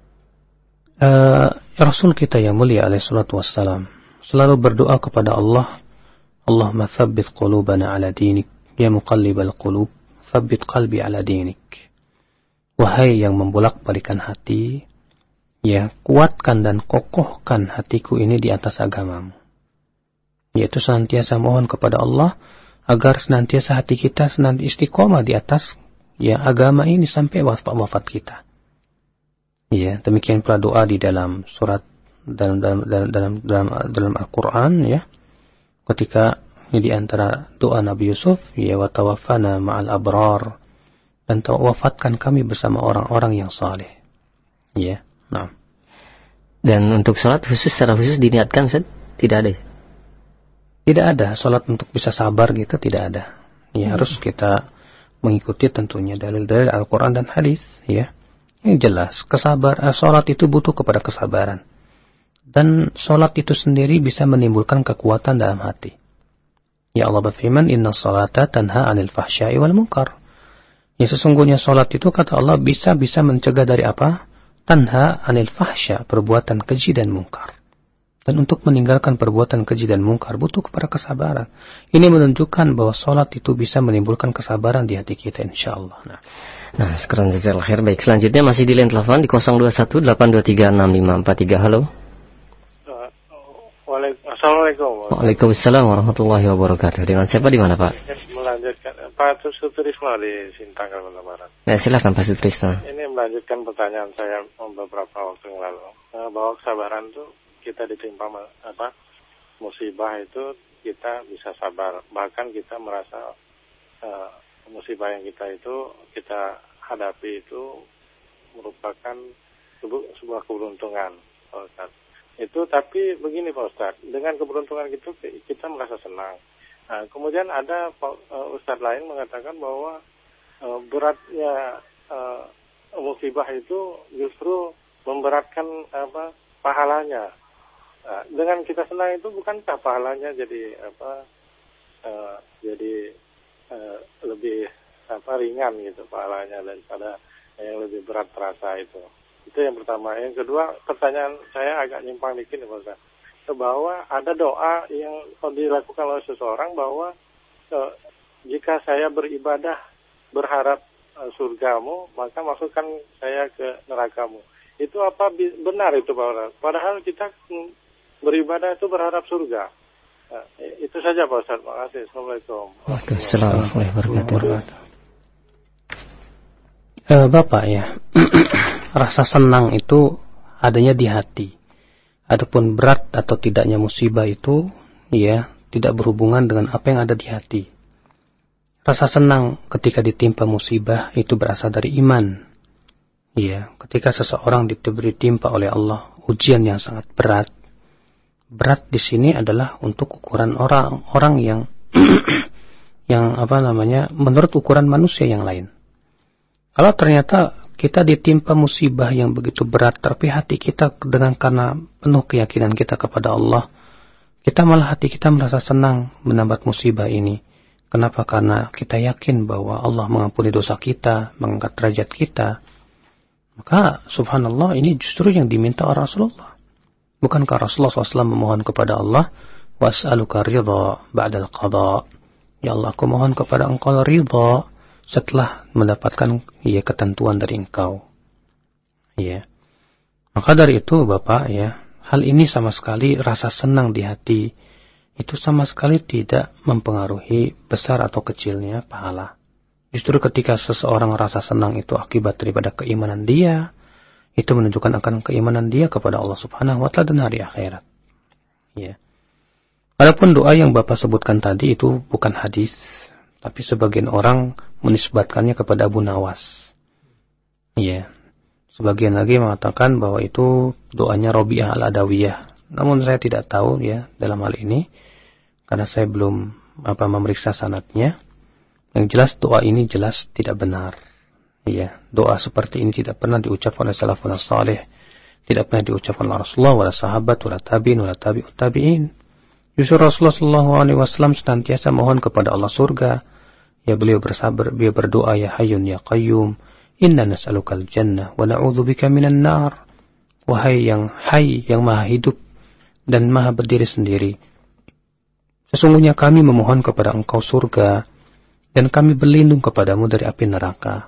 Uh, Rasul kita yang mulia alaihi salatu wassalam selalu berdoa kepada Allah, Allahumma tsabbit qulubana ala dinik, ya muqallibal qulub, tsabbit qalbi ala dinik. Wahai yang membolak-balikan hati, ya kuatkan dan kokohkan hatiku ini di atas agamamu. Yaitu senantiasa mohon kepada Allah agar senantiasa hati kita senantiasa istiqomah di atas ya agama ini sampai wafat-wafat kita. Ya, demikian pula doa di dalam surat dalam dalam dalam dalam dalam, dalam Al-Qur'an ya. Ketika ini di antara doa Nabi Yusuf, ya wa tawaffana ma'al abrar, dan wafatkan kami bersama orang-orang yang saleh. Ya. Nah. Dan untuk salat khusus secara khusus diniatkan, Ustaz? Tidak ada. Tidak ada salat untuk bisa sabar gitu, tidak ada. Ya, hmm. harus kita mengikuti tentunya dalil-dalil Al-Qur'an dan hadis, ya. Ini jelas, kesabar eh, salat itu butuh kepada kesabaran. Dan salat itu sendiri bisa menimbulkan kekuatan dalam hati. Ya Allah berfirman, "Inna salata tanha 'anil fahsya'i wal munkar." Ya sesungguhnya salat itu kata Allah bisa bisa mencegah dari apa? Tanha 'anil fahsya, perbuatan keji dan mungkar. Dan untuk meninggalkan perbuatan keji dan mungkar butuh kepada kesabaran. Ini menunjukkan bahwa salat itu bisa menimbulkan kesabaran di hati kita insyaallah. Nah, nah sekarang jazakallahu khair. Baik, selanjutnya masih di line telepon di nol dua satu delapan dua tiga enam lima empat tiga. Halo. Assalamualaikum. Waalaikumsalam warahmatullahi wabarakatuh. Dengan siapa di mana, Pak? Melanjutkan Pak Sutrisno di Sintang, Kalimantan Barat. Ya, silakan Pak Sutrisno. Ini melanjutkan pertanyaan saya beberapa waktu yang lalu. Bahwa kesabaran itu kita ditimpa apa musibah itu kita bisa sabar, bahkan kita merasa uh, musibah yang kita itu kita hadapi itu merupakan sebu- sebuah keberuntungan, Pak Ustaz. Itu tapi begini Pak Ustaz, dengan keberuntungan itu kita merasa senang. Nah, kemudian ada uh, Ustaz lain mengatakan bahwa uh, beratnya uh, musibah itu justru memberatkan apa pahalanya. Nah, dengan kita senang itu bukankah pahalanya jadi apa uh, jadi uh, lebih apa ringan gitu pahalanya daripada yang lebih berat terasa itu. Itu yang pertama. Yang kedua, pertanyaan saya agak nyimpang dikit nih Pak Ustaz. Bahwa ada doa yang dilakukan oleh seseorang bahwa uh, jika saya beribadah berharap uh, surgamu, maka masukkan saya ke nerakamu. Itu apa benar itu Pak Ustaz? Padahal kita beribadah itu berharap surga. Nah, itu saja Pak Ustaz. Terima kasih. Assalamualaikum. Waalaikumsalam warahmatullahi wabarakatuh. Uh, Bapak ya, rasa senang itu adanya di hati. Adapun berat atau tidaknya musibah itu, ya, tidak berhubungan dengan apa yang ada di hati. Rasa senang ketika ditimpa musibah itu berasal dari iman. Ya, ketika seseorang diberi timpa oleh Allah ujian yang sangat berat, berat di sini adalah untuk ukuran orang-orang yang yang apa namanya, menurut ukuran manusia yang lain. Kalau ternyata kita ditimpa musibah yang begitu berat, tapi hati kita dengan karena penuh keyakinan kita kepada Allah, kita malah hati kita merasa senang menambat musibah ini. Kenapa? Karena kita yakin bahwa Allah mengampuni dosa kita, mengangkat derajat kita. Maka subhanallah, ini justru yang diminta oleh Rasulullah. Bukankah Rasulullah shallallahu alaihi wasallam memohon kepada Allah, was'aluka ridha ba'dal qadha. Ya Allah, aku mohon kepada Engkau ridha setelah mendapatkan ya ketentuan dari Engkau. Ya. Maka dari itu Bapak ya, hal ini sama sekali rasa senang di hati itu sama sekali tidak mempengaruhi besar atau kecilnya pahala. Justru ketika seseorang rasa senang itu akibat daripada keimanan dia, itu menunjukkan akan keimanan dia kepada Allah Subhanahu wa taala dan hari akhirat. Ya. Adapun doa yang Bapak sebutkan tadi itu bukan hadis, tapi sebagian orang menisbatkannya kepada Abu Nawas. Iya. Sebagian lagi mengatakan bahwa itu doanya Rabi'ah al-Adawiyah. Namun saya tidak tahu ya dalam hal ini karena saya belum apa memeriksa sanadnya. Yang jelas doa ini jelas tidak benar. Iya, doa seperti ini tidak pernah diucapkan oleh salafun salih, tidak pernah diucapkan oleh Rasulullah, wala sahabat, wala tabi'in, wala tabi'ut tabi'in. Justru Rasulullah sallallahu alaihi wasallam senantiasa mohon kepada Allah surga. Ya beliau bersabar, beliau berdoa, ya Hayyun ya Qayyum, inna nas'alukal jannah wa na'udzubika minan nar. Wahai yang Hayy, yang Maha hidup dan Maha berdiri sendiri, sesungguhnya kami memohon kepada Engkau surga dan kami berlindung kepadamu dari api neraka.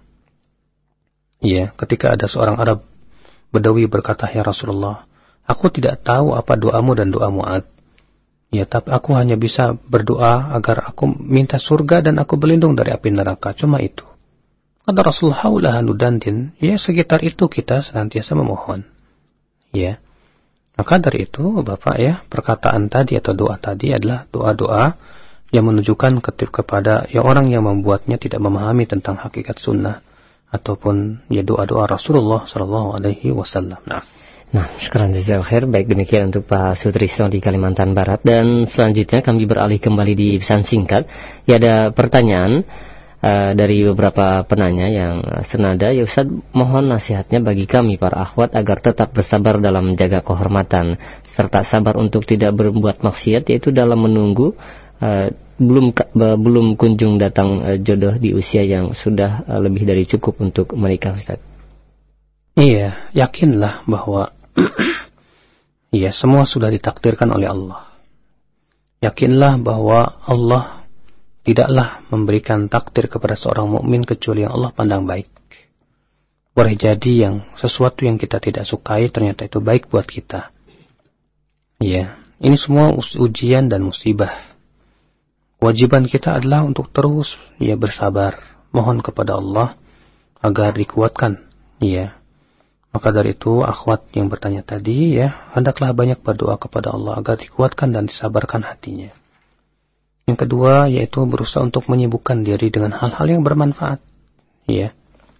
Ya, ketika ada seorang Arab Badawi berkata, ya Rasulullah, aku tidak tahu apa doamu dan doa Mu'ad. Ya, tapi aku hanya bisa berdoa agar aku minta surga dan aku berlindung dari api neraka. Cuma itu. Kata Rasulullah, haulah nudandin. Ya, sekitar itu kita senantiasa memohon. Ya. Maka dari itu, Bapak ya, perkataan tadi atau doa tadi adalah doa-doa yang menunjukkan kepada ya orang yang membuatnya tidak memahami tentang hakikat sunnah ataupun ya doa-doa Rasulullah sallallahu alaihi wasallam. Nah. Nah, sekarang jazakallahu khair. Baik, demikian untuk Pak Sutrisno di Kalimantan Barat. Dan selanjutnya kami beralih kembali di pesan singkat. Ya, ada pertanyaan uh, dari beberapa penanya yang senada. Ya Ustaz, mohon nasihatnya bagi kami para akhwat agar tetap bersabar dalam menjaga kehormatan serta sabar untuk tidak berbuat maksiat, yaitu dalam menunggu uh, belum uh, belum kunjung datang uh, jodoh di usia yang sudah uh, lebih dari cukup untuk menikah, Ustaz. Iya, yakinlah bahwa ya, semua sudah ditakdirkan oleh Allah. Yakinlah bahwa Allah tidaklah memberikan takdir kepada seorang mukmin kecuali yang Allah pandang baik. Boleh jadi yang sesuatu yang kita tidak sukai ternyata itu baik buat kita. Ya, ini semua ujian dan musibah. Kewajiban kita adalah untuk terus ya bersabar, mohon kepada Allah agar dikuatkan ya Maka dari itu akhwat yang bertanya tadi ya, hendaklah banyak berdoa kepada Allah agar dikuatkan dan disabarkan hatinya. Yang kedua yaitu berusaha untuk menyibukkan diri dengan hal-hal yang bermanfaat, ya.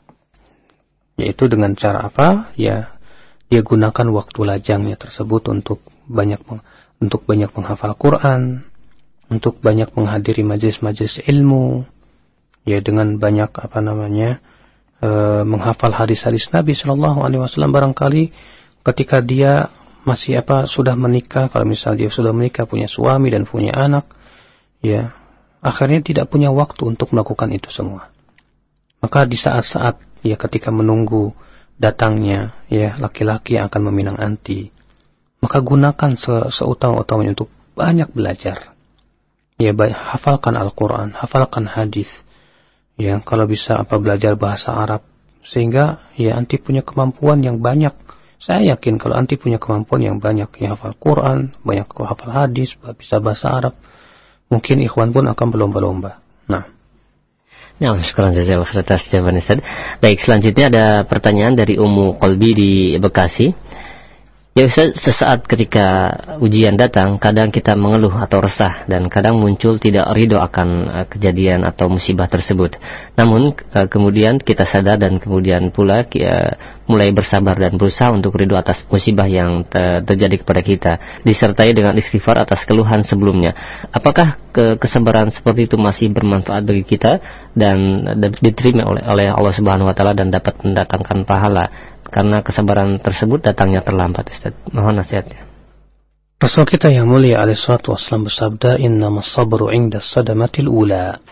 Yaitu dengan cara apa? Ya, dia gunakan waktu lajangnya tersebut untuk banyak untuk banyak menghafal Quran, untuk banyak menghadiri majelis-majelis ilmu, ya dengan banyak apa namanya? E, menghafal hadis-hadis Nabi Shallallahu Alaihi Wasallam. Barangkali ketika dia masih apa sudah menikah, kalau misalnya dia sudah menikah punya suami dan punya anak, ya akhirnya tidak punya waktu untuk melakukan itu semua. Maka di saat-saat ya ketika menunggu datangnya ya laki-laki yang akan meminang anti, maka gunakan se seutama-utamanya untuk banyak belajar. Ya hafalkan Al-Quran, hafalkan hadis. Ya, kalau bisa apa belajar bahasa Arab sehingga ya anti punya kemampuan yang banyak. Saya yakin kalau anti punya kemampuan yang banyak, ya hafal Quran, banyak hafal hadis, bisa bahasa Arab, mungkin ikhwan pun akan berlomba-lomba. Nah, nah, sekarang saya atas jawaban Ustaz. Baik, selanjutnya ada pertanyaan dari Ummu Qalbi di Bekasi. Ya Ustaz, sesaat ketika ujian datang, kadang kita mengeluh atau resah dan kadang muncul tidak ridho akan uh, kejadian atau musibah tersebut. Namun uh, kemudian kita sadar dan kemudian pula uh, mulai bersabar dan berusaha untuk ridho atas musibah yang te terjadi kepada kita, disertai dengan istighfar atas keluhan sebelumnya. Apakah ke kesabaran seperti itu masih bermanfaat bagi kita dan, dan diterima oleh, oleh Allah Subhanahu Wa Taala dan dapat mendatangkan pahala? Karena kesabaran tersebut datangnya terlambat, Ustaz. Mohon nasihatnya. Rasul kita yang mulia alaihi salatu wassalam bersabda, "Innamas sabru 'inda sadamatil ula."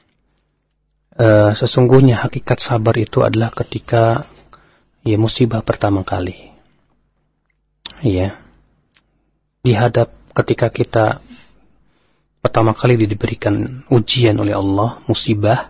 Uh, sesungguhnya hakikat sabar itu adalah ketika ya musibah pertama kali. Ya. Dihadap ketika kita pertama kali diberikan ujian oleh Allah, musibah.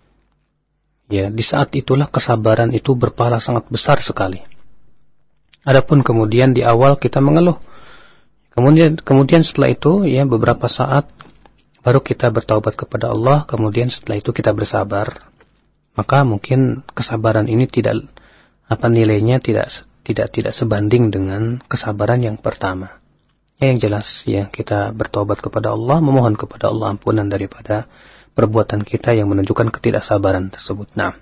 Ya, di saat itulah kesabaran itu berpahala sangat besar sekali. Adapun kemudian di awal kita mengeluh, kemudian kemudian setelah itu ya beberapa saat baru kita bertaubat kepada Allah, kemudian setelah itu kita bersabar. Maka mungkin kesabaran ini tidak apa nilainya tidak tidak tidak sebanding dengan kesabaran yang pertama. Ya, yang jelas ya kita bertaubat kepada Allah, memohon kepada Allah ampunan daripada perbuatan kita yang menunjukkan ketidaksabaran tersebut. Nah,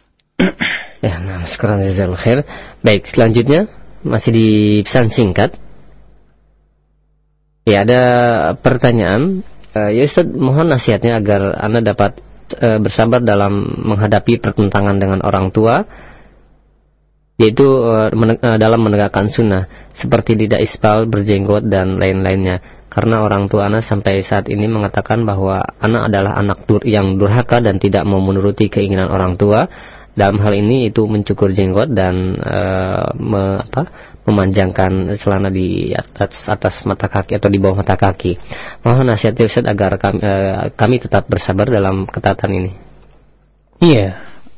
ya, nah sekarang jazakallahu khair. Baik, selanjutnya masih di pesan singkat. Ya, ada pertanyaan. Uh, ya Ustaz, mohon nasihatnya agar Anda dapat uh, bersabar dalam menghadapi pertentangan dengan orang tua, yaitu uh, men uh, dalam menegakkan sunnah seperti tidak isbal, berjenggot dan lain-lainnya. Karena orang tua anak sampai saat ini mengatakan bahwa anak adalah anak dur yang durhaka dan tidak mau menuruti keinginan orang tua. Dalam hal ini itu mencukur jenggot dan uh, me, apa, memanjangkan celana di atas atas mata kaki atau di bawah mata kaki. Mohon nasihat Ustaz agar kami, uh, kami tetap bersabar dalam ketaatan ini. Iya.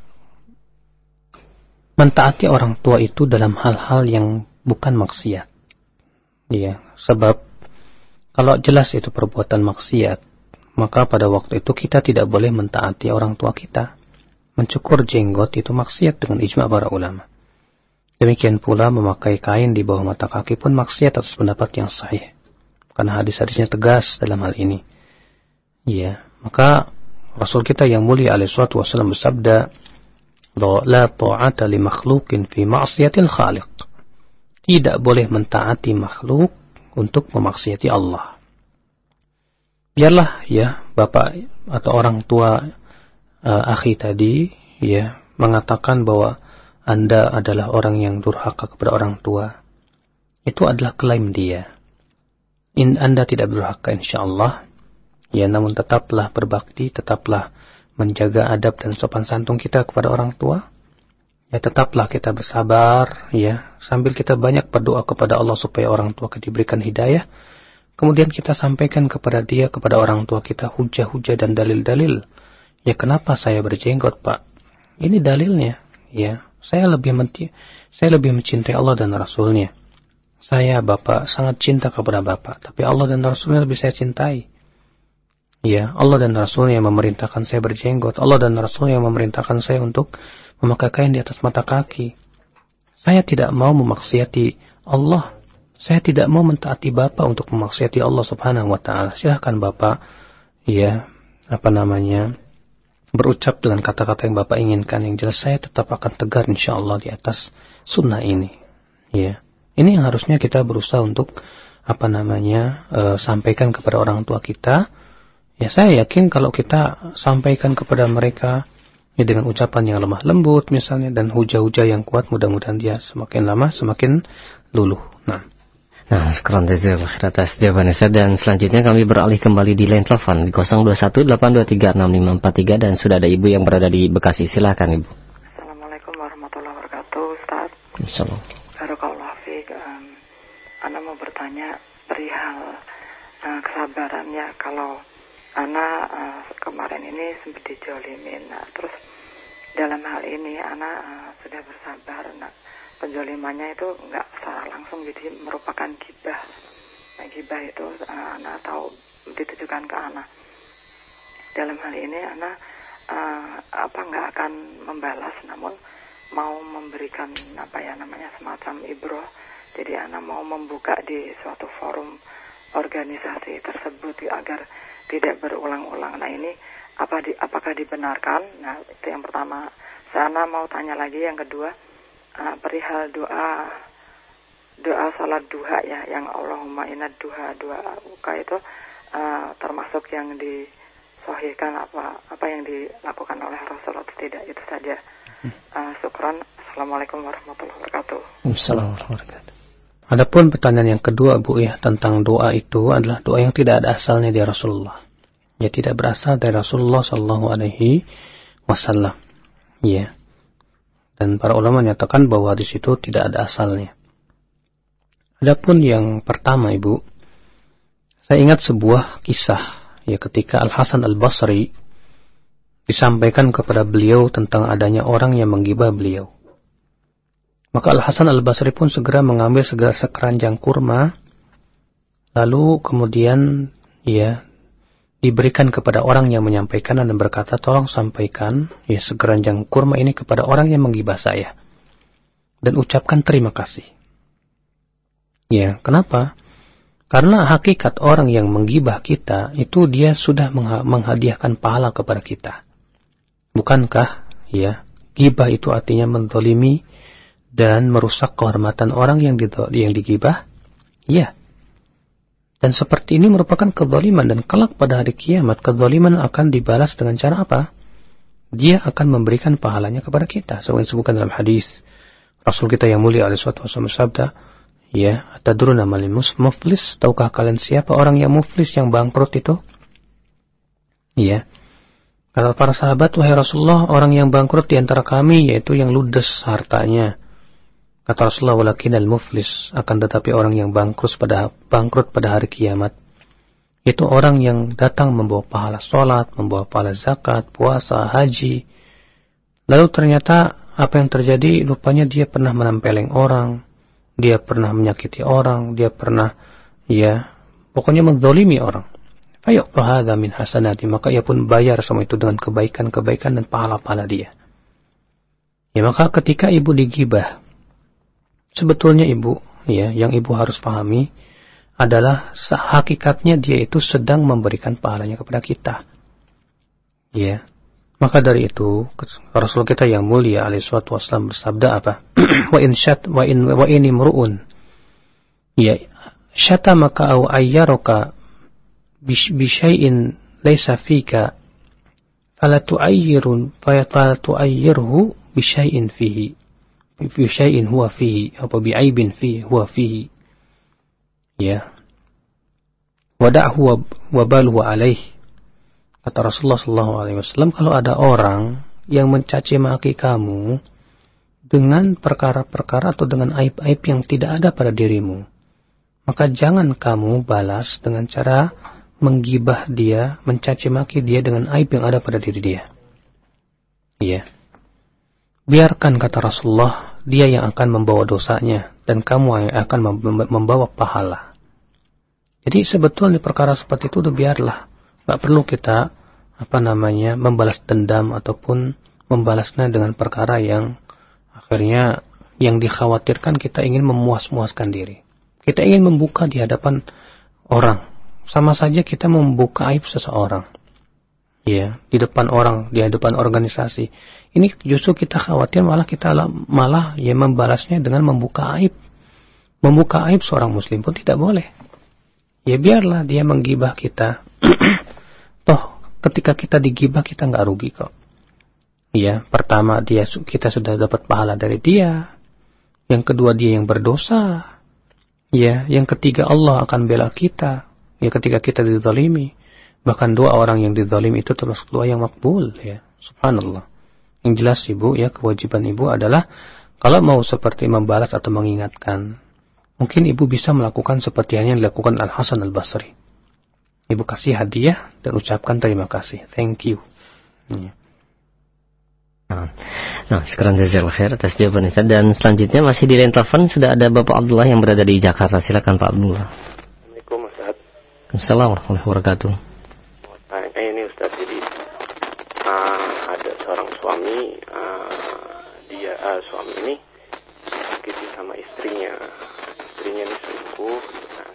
Mentaati orang tua itu dalam hal-hal yang bukan maksiat. Iya, sebab kalau jelas itu perbuatan maksiat, maka pada waktu itu kita tidak boleh mentaati orang tua kita. Mencukur jenggot itu maksiat dengan ijma' para ulama. Demikian pula memakai kain di bawah mata kaki pun maksiat atas pendapat yang sahih. Karena hadis-hadisnya tegas dalam hal ini. Ya, maka Rasul kita yang mulia alaihi salatu wasallam bersabda, "La ta'ata li makhluqin fi ma'siyatil khaliq." Tidak boleh mentaati makhluk untuk memaksiati Allah. Biarlah ya bapak atau orang tua uh, akhi tadi ya mengatakan bahwa Anda adalah orang yang durhaka kepada orang tua. Itu adalah klaim dia. In Anda tidak durhaka insyaallah. Ya, namun tetaplah berbakti, tetaplah menjaga adab dan sopan santun kita kepada orang tua. Ya, tetaplah kita bersabar, ya, sambil kita banyak berdoa kepada Allah supaya orang tua kita diberikan hidayah. Kemudian kita sampaikan kepada dia, kepada orang tua kita, hujah-hujah dan dalil-dalil. Ya, kenapa saya berjenggot, Pak? Ini dalilnya. Ya, saya lebih menti, saya lebih mencintai Allah dan Rasulnya. Saya, Bapak, sangat cinta kepada Bapak, tapi Allah dan Rasulnya lebih saya cintai. Ya, Allah dan Rasulnya yang memerintahkan saya berjenggot. Allah dan Rasulnya yang memerintahkan saya untuk memakai kain di atas mata kaki. Saya tidak mau memaksiati Allah. Saya tidak mau mentaati Bapak untuk memaksiati Allah Subhanahu wa taala. Silahkan Bapak ya, apa namanya? berucap dengan kata-kata yang Bapak inginkan. Yang jelas saya tetap akan tegar insyaallah di atas sunnah ini. Ya. Ini yang harusnya kita berusaha untuk apa namanya? E, sampaikan kepada orang tua kita. Ya, saya yakin kalau kita sampaikan kepada mereka ya, dengan ucapan yang lemah lembut misalnya dan hujah-hujah yang kuat, mudah-mudahan dia semakin lama semakin luluh. Nah, Nah, sekarang atas jawaban Ustaz, dan selanjutnya kami beralih kembali di line telepon di nol dua satu delapan dua tiga enam lima empat tiga dan sudah ada Ibu yang berada di Bekasi. Silakan Ibu. Assalamualaikum warahmatullahi wabarakatuh, Ustaz. Assalamualaikum. Barakallahu fiik. Um, Ana mau bertanya perihal uh, kesabarannya kalau Ana uh, kemarin ini sempat dijolimin. Nah, terus dalam hal ini Ana uh, sudah bersabar. Nah, penjolimannya itu nggak secara langsung, jadi merupakan gibah. Nah, gibah itu uh, Ana tahu ditujukan ke Ana. Dalam hal ini Ana uh, apa nggak akan membalas, namun mau memberikan apa ya namanya semacam ibroh. Jadi Ana mau membuka di suatu forum organisasi tersebut agar tidak berulang-ulang. Nah, ini apa di, apakah dibenarkan? Nah, itu yang pertama. Saya mau tanya lagi yang kedua. Uh, perihal doa doa salat duha ya, yang Allahumma inna duha doa buka itu uh, termasuk yang disahihkan apa apa yang dilakukan oleh Rasulullah atau tidak, itu saja. Uh, syukran. Assalamualaikum warahmatullahi wabarakatuh. Assalamualaikum warahmatullahi wabarakatuh. Adapun pertanyaan yang kedua Bu ya, tentang doa itu adalah doa yang tidak ada asalnya dari Rasulullah. Ya, tidak berasal dari Rasulullah sallallahu alaihi wasallam. Ya. Dan para ulama menyatakan bahwa di situ tidak ada asalnya. Adapun yang pertama Ibu, saya ingat sebuah kisah ya, ketika Al-Hasan Al-Basri disampaikan kepada beliau tentang adanya orang yang menggibah beliau. Maka Al-Hasan Al-Basri pun segera mengambil segera sekeranjang kurma, lalu kemudian ya diberikan kepada orang yang menyampaikan dan berkata, tolong sampaikan ya sekeranjang kurma ini kepada orang yang menggibah saya dan ucapkan terima kasih. Ya, kenapa? Karena hakikat orang yang menggibah kita itu dia sudah menghadiahkan pahala kepada kita. Bukankah ya, gibah itu artinya menzalimi dan merusak kehormatan orang yang di, yang digibah? Ya. Dan seperti ini merupakan kezaliman, dan kelak pada hari kiamat kezaliman akan dibalas dengan cara apa? Dia akan memberikan pahalanya kepada kita. Seperti disebutkan dalam hadis Rasul kita yang mulia alaihi wasallam bersabda, ya, atadruna mal muflis? Tahukah kalian siapa orang yang muflis, yang bangkrut itu? Ya. Kata para sahabat, wahai Rasulullah, orang yang bangkrut di antara kami yaitu yang ludes hartanya. Kata Rasulullah, walakinal muflis, akan tetapi orang yang bangkrut pada bangkrut pada hari kiamat itu orang yang datang membawa pahala sholat, membawa pahala zakat, puasa, haji. Lalu ternyata apa yang terjadi? Rupanya dia pernah menempeleng orang, dia pernah menyakiti orang, dia pernah ya pokoknya menzalimi orang. Fayu'ta hadza min hasanati, maka ia pun bayar semua itu dengan kebaikan-kebaikan dan pahala-pahala dia. Ya, maka ketika ibu digibah, sebetulnya ibu, ya, yang ibu harus pahami adalah hakikatnya dia itu sedang memberikan pahalanya kepada kita. Ya. Maka dari itu Rasul kita yang mulia alaihi wasallam bersabda apa? Wa in syat wa in wa in imruun ya syatamaka aw ayyaraka bi syai'in laysa fika fala tu'ayyirun fa tu'ayyirhu bi syai'in fihi. Fi syai'in huwa fihi atau bi'aibin fihi huwa fihi ya wada'hu wa balhu alaih. Kata Rasulullah sallallahu alaihi wasallam, kalau ada orang yang mencaci maki kamu dengan perkara-perkara atau dengan aib-aib yang tidak ada pada dirimu, maka jangan kamu balas dengan cara menggibah dia, mencaci maki dia dengan aib yang ada pada diri dia. Iya. Biarkan, kata Rasulullah, dia yang akan membawa dosanya dan kamu yang akan membawa pahala. Jadi sebetulnya perkara seperti itu udah biarlah, nggak perlu kita apa namanya membalas dendam ataupun membalasnya dengan perkara yang akhirnya yang dikhawatirkan kita ingin memuas-muaskan diri. Kita ingin membuka di hadapan orang. Sama saja kita membuka aib seseorang. Ya, di depan orang, di hadapan organisasi. Ini justru kita khawatir malah kita malah ya membalasnya dengan membuka aib. Membuka aib seorang muslim pun tidak boleh. Ya biarlah dia menggibah kita. Toh ketika kita digibah kita nggak rugi kok. Ya, pertama dia kita sudah dapat pahala dari dia. Yang kedua dia yang berdosa. Ya, yang ketiga Allah akan bela kita. Ya, ketika kita dizalimi. Bahkan doa orang yang dizalimi itu terus doa yang makbul. Ya, subhanallah. Yang jelas ibu, ya kewajiban ibu adalah kalau mau seperti membalas atau mengingatkan, mungkin ibu bisa melakukan seperti yang dilakukan Al-Hasan Al-Basri. Ibu kasih hadiah dan ucapkan terima kasih. Thank you. Ya. Nah, sekarang jazakallahu khair atas jawaban Ustaz. Dan selanjutnya masih di line telepon sudah ada Bapak Abdullah yang berada di Jakarta. Silakan Pak Abdullah. Assalamualaikum Ustaz. Assalamualaikum warahmatullahi wabarakatuh. Tanya ini Ustaz, jadi uh, ada seorang suami, uh, dia uh, suami ini sakiti sama istrinya, istrinya ini selingkuh, gitu kan.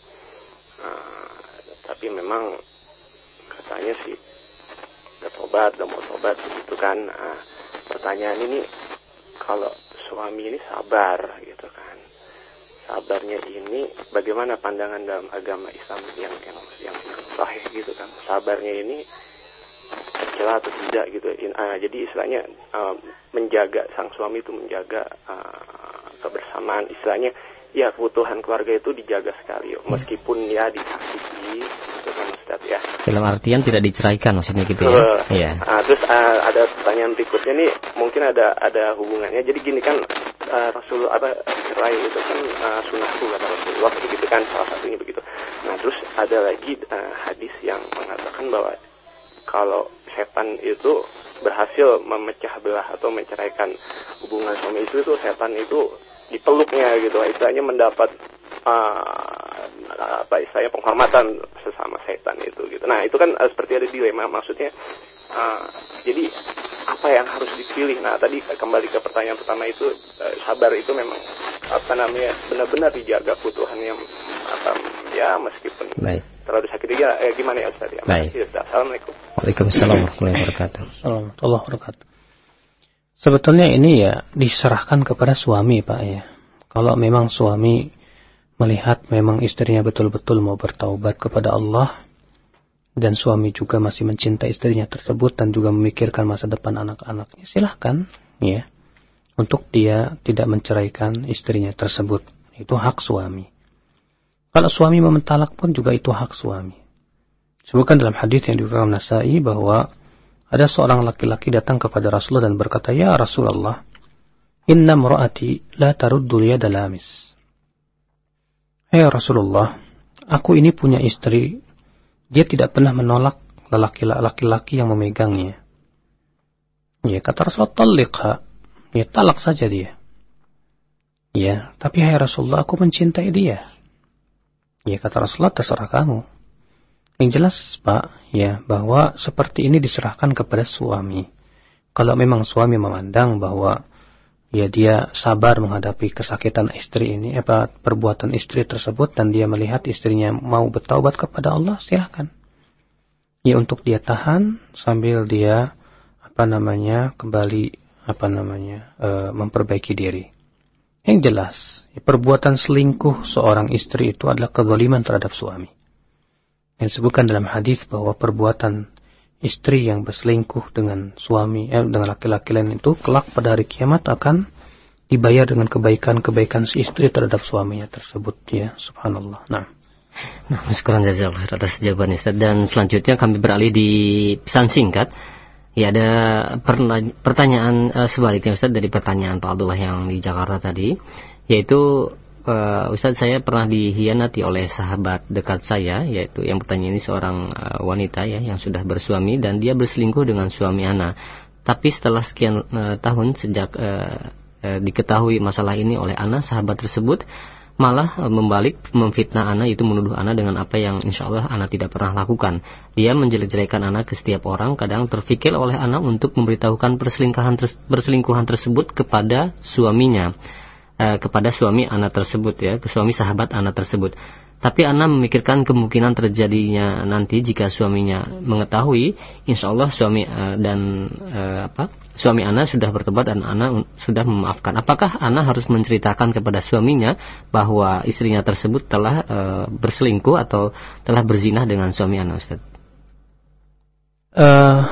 Uh, tapi memang katanya sih udah tobat, udah mau tobat gitu kan. Nah, pertanyaan ini, kalau suami ini sabar gitu kan, sabarnya ini bagaimana pandangan dalam agama Islam yang yang yang sahih gitu kan? Sabarnya ini tercela atau tidak gitu. Uh, jadi istilahnya uh, menjaga, sang suami itu menjaga uh, kebersamaan, istilahnya ya kebutuhan keluarga itu dijaga sekali, meskipun ya disakiti, gitu kan Ustaz ya. Dalam artian tidak diceraikan maksudnya gitu ya? Uh, iya. Uh, terus uh, ada pertanyaan berikutnya nih, mungkin ada ada hubungannya. Jadi gini kan, uh, Rasul apa cerai itu kan uh, sunnahku kata Rasulullah begitu kan, salah satunya begitu. Nah terus ada lagi uh, hadis yang mengatakan bahwa kalau setan itu berhasil memecah belah atau menceraikan hubungan suami istri itu, setan itu dipeluknya gitu, istilahnya mendapat uh, apa istilahnya penghormatan sesama setan itu gitu. Nah itu kan uh, seperti ada dilema, maksudnya uh, jadi apa yang harus dipilih? Nah tadi kembali ke pertanyaan pertama itu, uh, sabar itu memang apa namanya benar-benar dijaga kebutuhannya, apa ya meskipun Baik. terlalu sakit ya, eh, gimana ya Ustaz ya? Baik. Assalamualaikum. Waalaikumsalam warahmatullahi wabarakatuh. Assalamualaikum warahmatullahi wabarakatuh. Sebetulnya ini ya diserahkan kepada suami Pak ya. Kalau memang suami melihat memang istrinya betul-betul mau bertaubat kepada Allah, dan suami juga masih mencintai istrinya tersebut dan juga memikirkan masa depan anak-anaknya, silahkan ya untuk dia tidak menceraikan istrinya tersebut. Itu hak suami. Kalau suami mementalak pun juga itu hak suami. Sebutkan dalam hadis yang diriwayatkan Nasai bahwa ada seorang laki-laki datang kepada Rasulullah dan berkata, "Ya Rasulullah, inna mra'ati la taruddul yada lamis." Hei Rasulullah, aku ini punya istri, dia tidak pernah menolak laki-laki yang memegangnya. Ya, kata Rasulullah, "Talliqha." Ya, talak saja dia. Ya, tapi hai Rasulullah, aku mencintai dia. Ya, kata Rasulullah, terserah kamu. Yang jelas, Pak, ya, bahwa seperti ini diserahkan kepada suami. Kalau memang suami memandang bahwa ya dia sabar menghadapi kesakitan istri ini, apa perbuatan istri tersebut, dan dia melihat istrinya mau bertaubat kepada Allah, silakan. Ya, untuk dia tahan sambil dia apa namanya kembali apa namanya e, memperbaiki diri. Yang jelas, ya, perbuatan selingkuh seorang istri itu adalah kezaliman terhadap suami. Yang disebutkan dalam hadis bahwa perbuatan istri yang berselingkuh dengan suami, eh, dengan laki-laki lain itu kelak pada hari kiamat akan dibayar dengan kebaikan-kebaikan si istri terhadap suaminya tersebut. Ya, subhanallah. Nah, nah syukuran jazakallahu khair atas jawabannya Ustaz. Dan selanjutnya kami beralih di pesan singkat. Ya, ada pertanyaan uh, sebaliknya Ustaz dari pertanyaan Pak Abdullah yang di Jakarta tadi, yaitu Uh, Ustaz, saya pernah dihianati oleh sahabat dekat saya, yaitu yang bertanya ini seorang uh, wanita ya yang sudah bersuami dan dia berselingkuh dengan suami ana. Tapi setelah sekian uh, tahun sejak uh, uh, diketahui masalah ini oleh ana, sahabat tersebut malah e, membalik memfitnah ana, itu menuduh ana dengan apa yang insya Allah ana tidak pernah lakukan. Dia menjelek-jelekan ana ke setiap orang. Kadang terfikir oleh ana untuk memberitahukan perselingkuhan ter, perselingkuhan tersebut kepada suaminya, e, kepada suami ana tersebut ya, ke suami sahabat ana tersebut. Tapi ana memikirkan kemungkinan terjadinya nanti jika suaminya mengetahui, insya Allah suami uh, dan uh, apa suami ana sudah bertobat dan ana sudah memaafkan. Apakah ana harus menceritakan kepada suaminya bahwa istrinya tersebut telah uh, berselingkuh atau telah berzina dengan suami ana, Ustaz? Uh,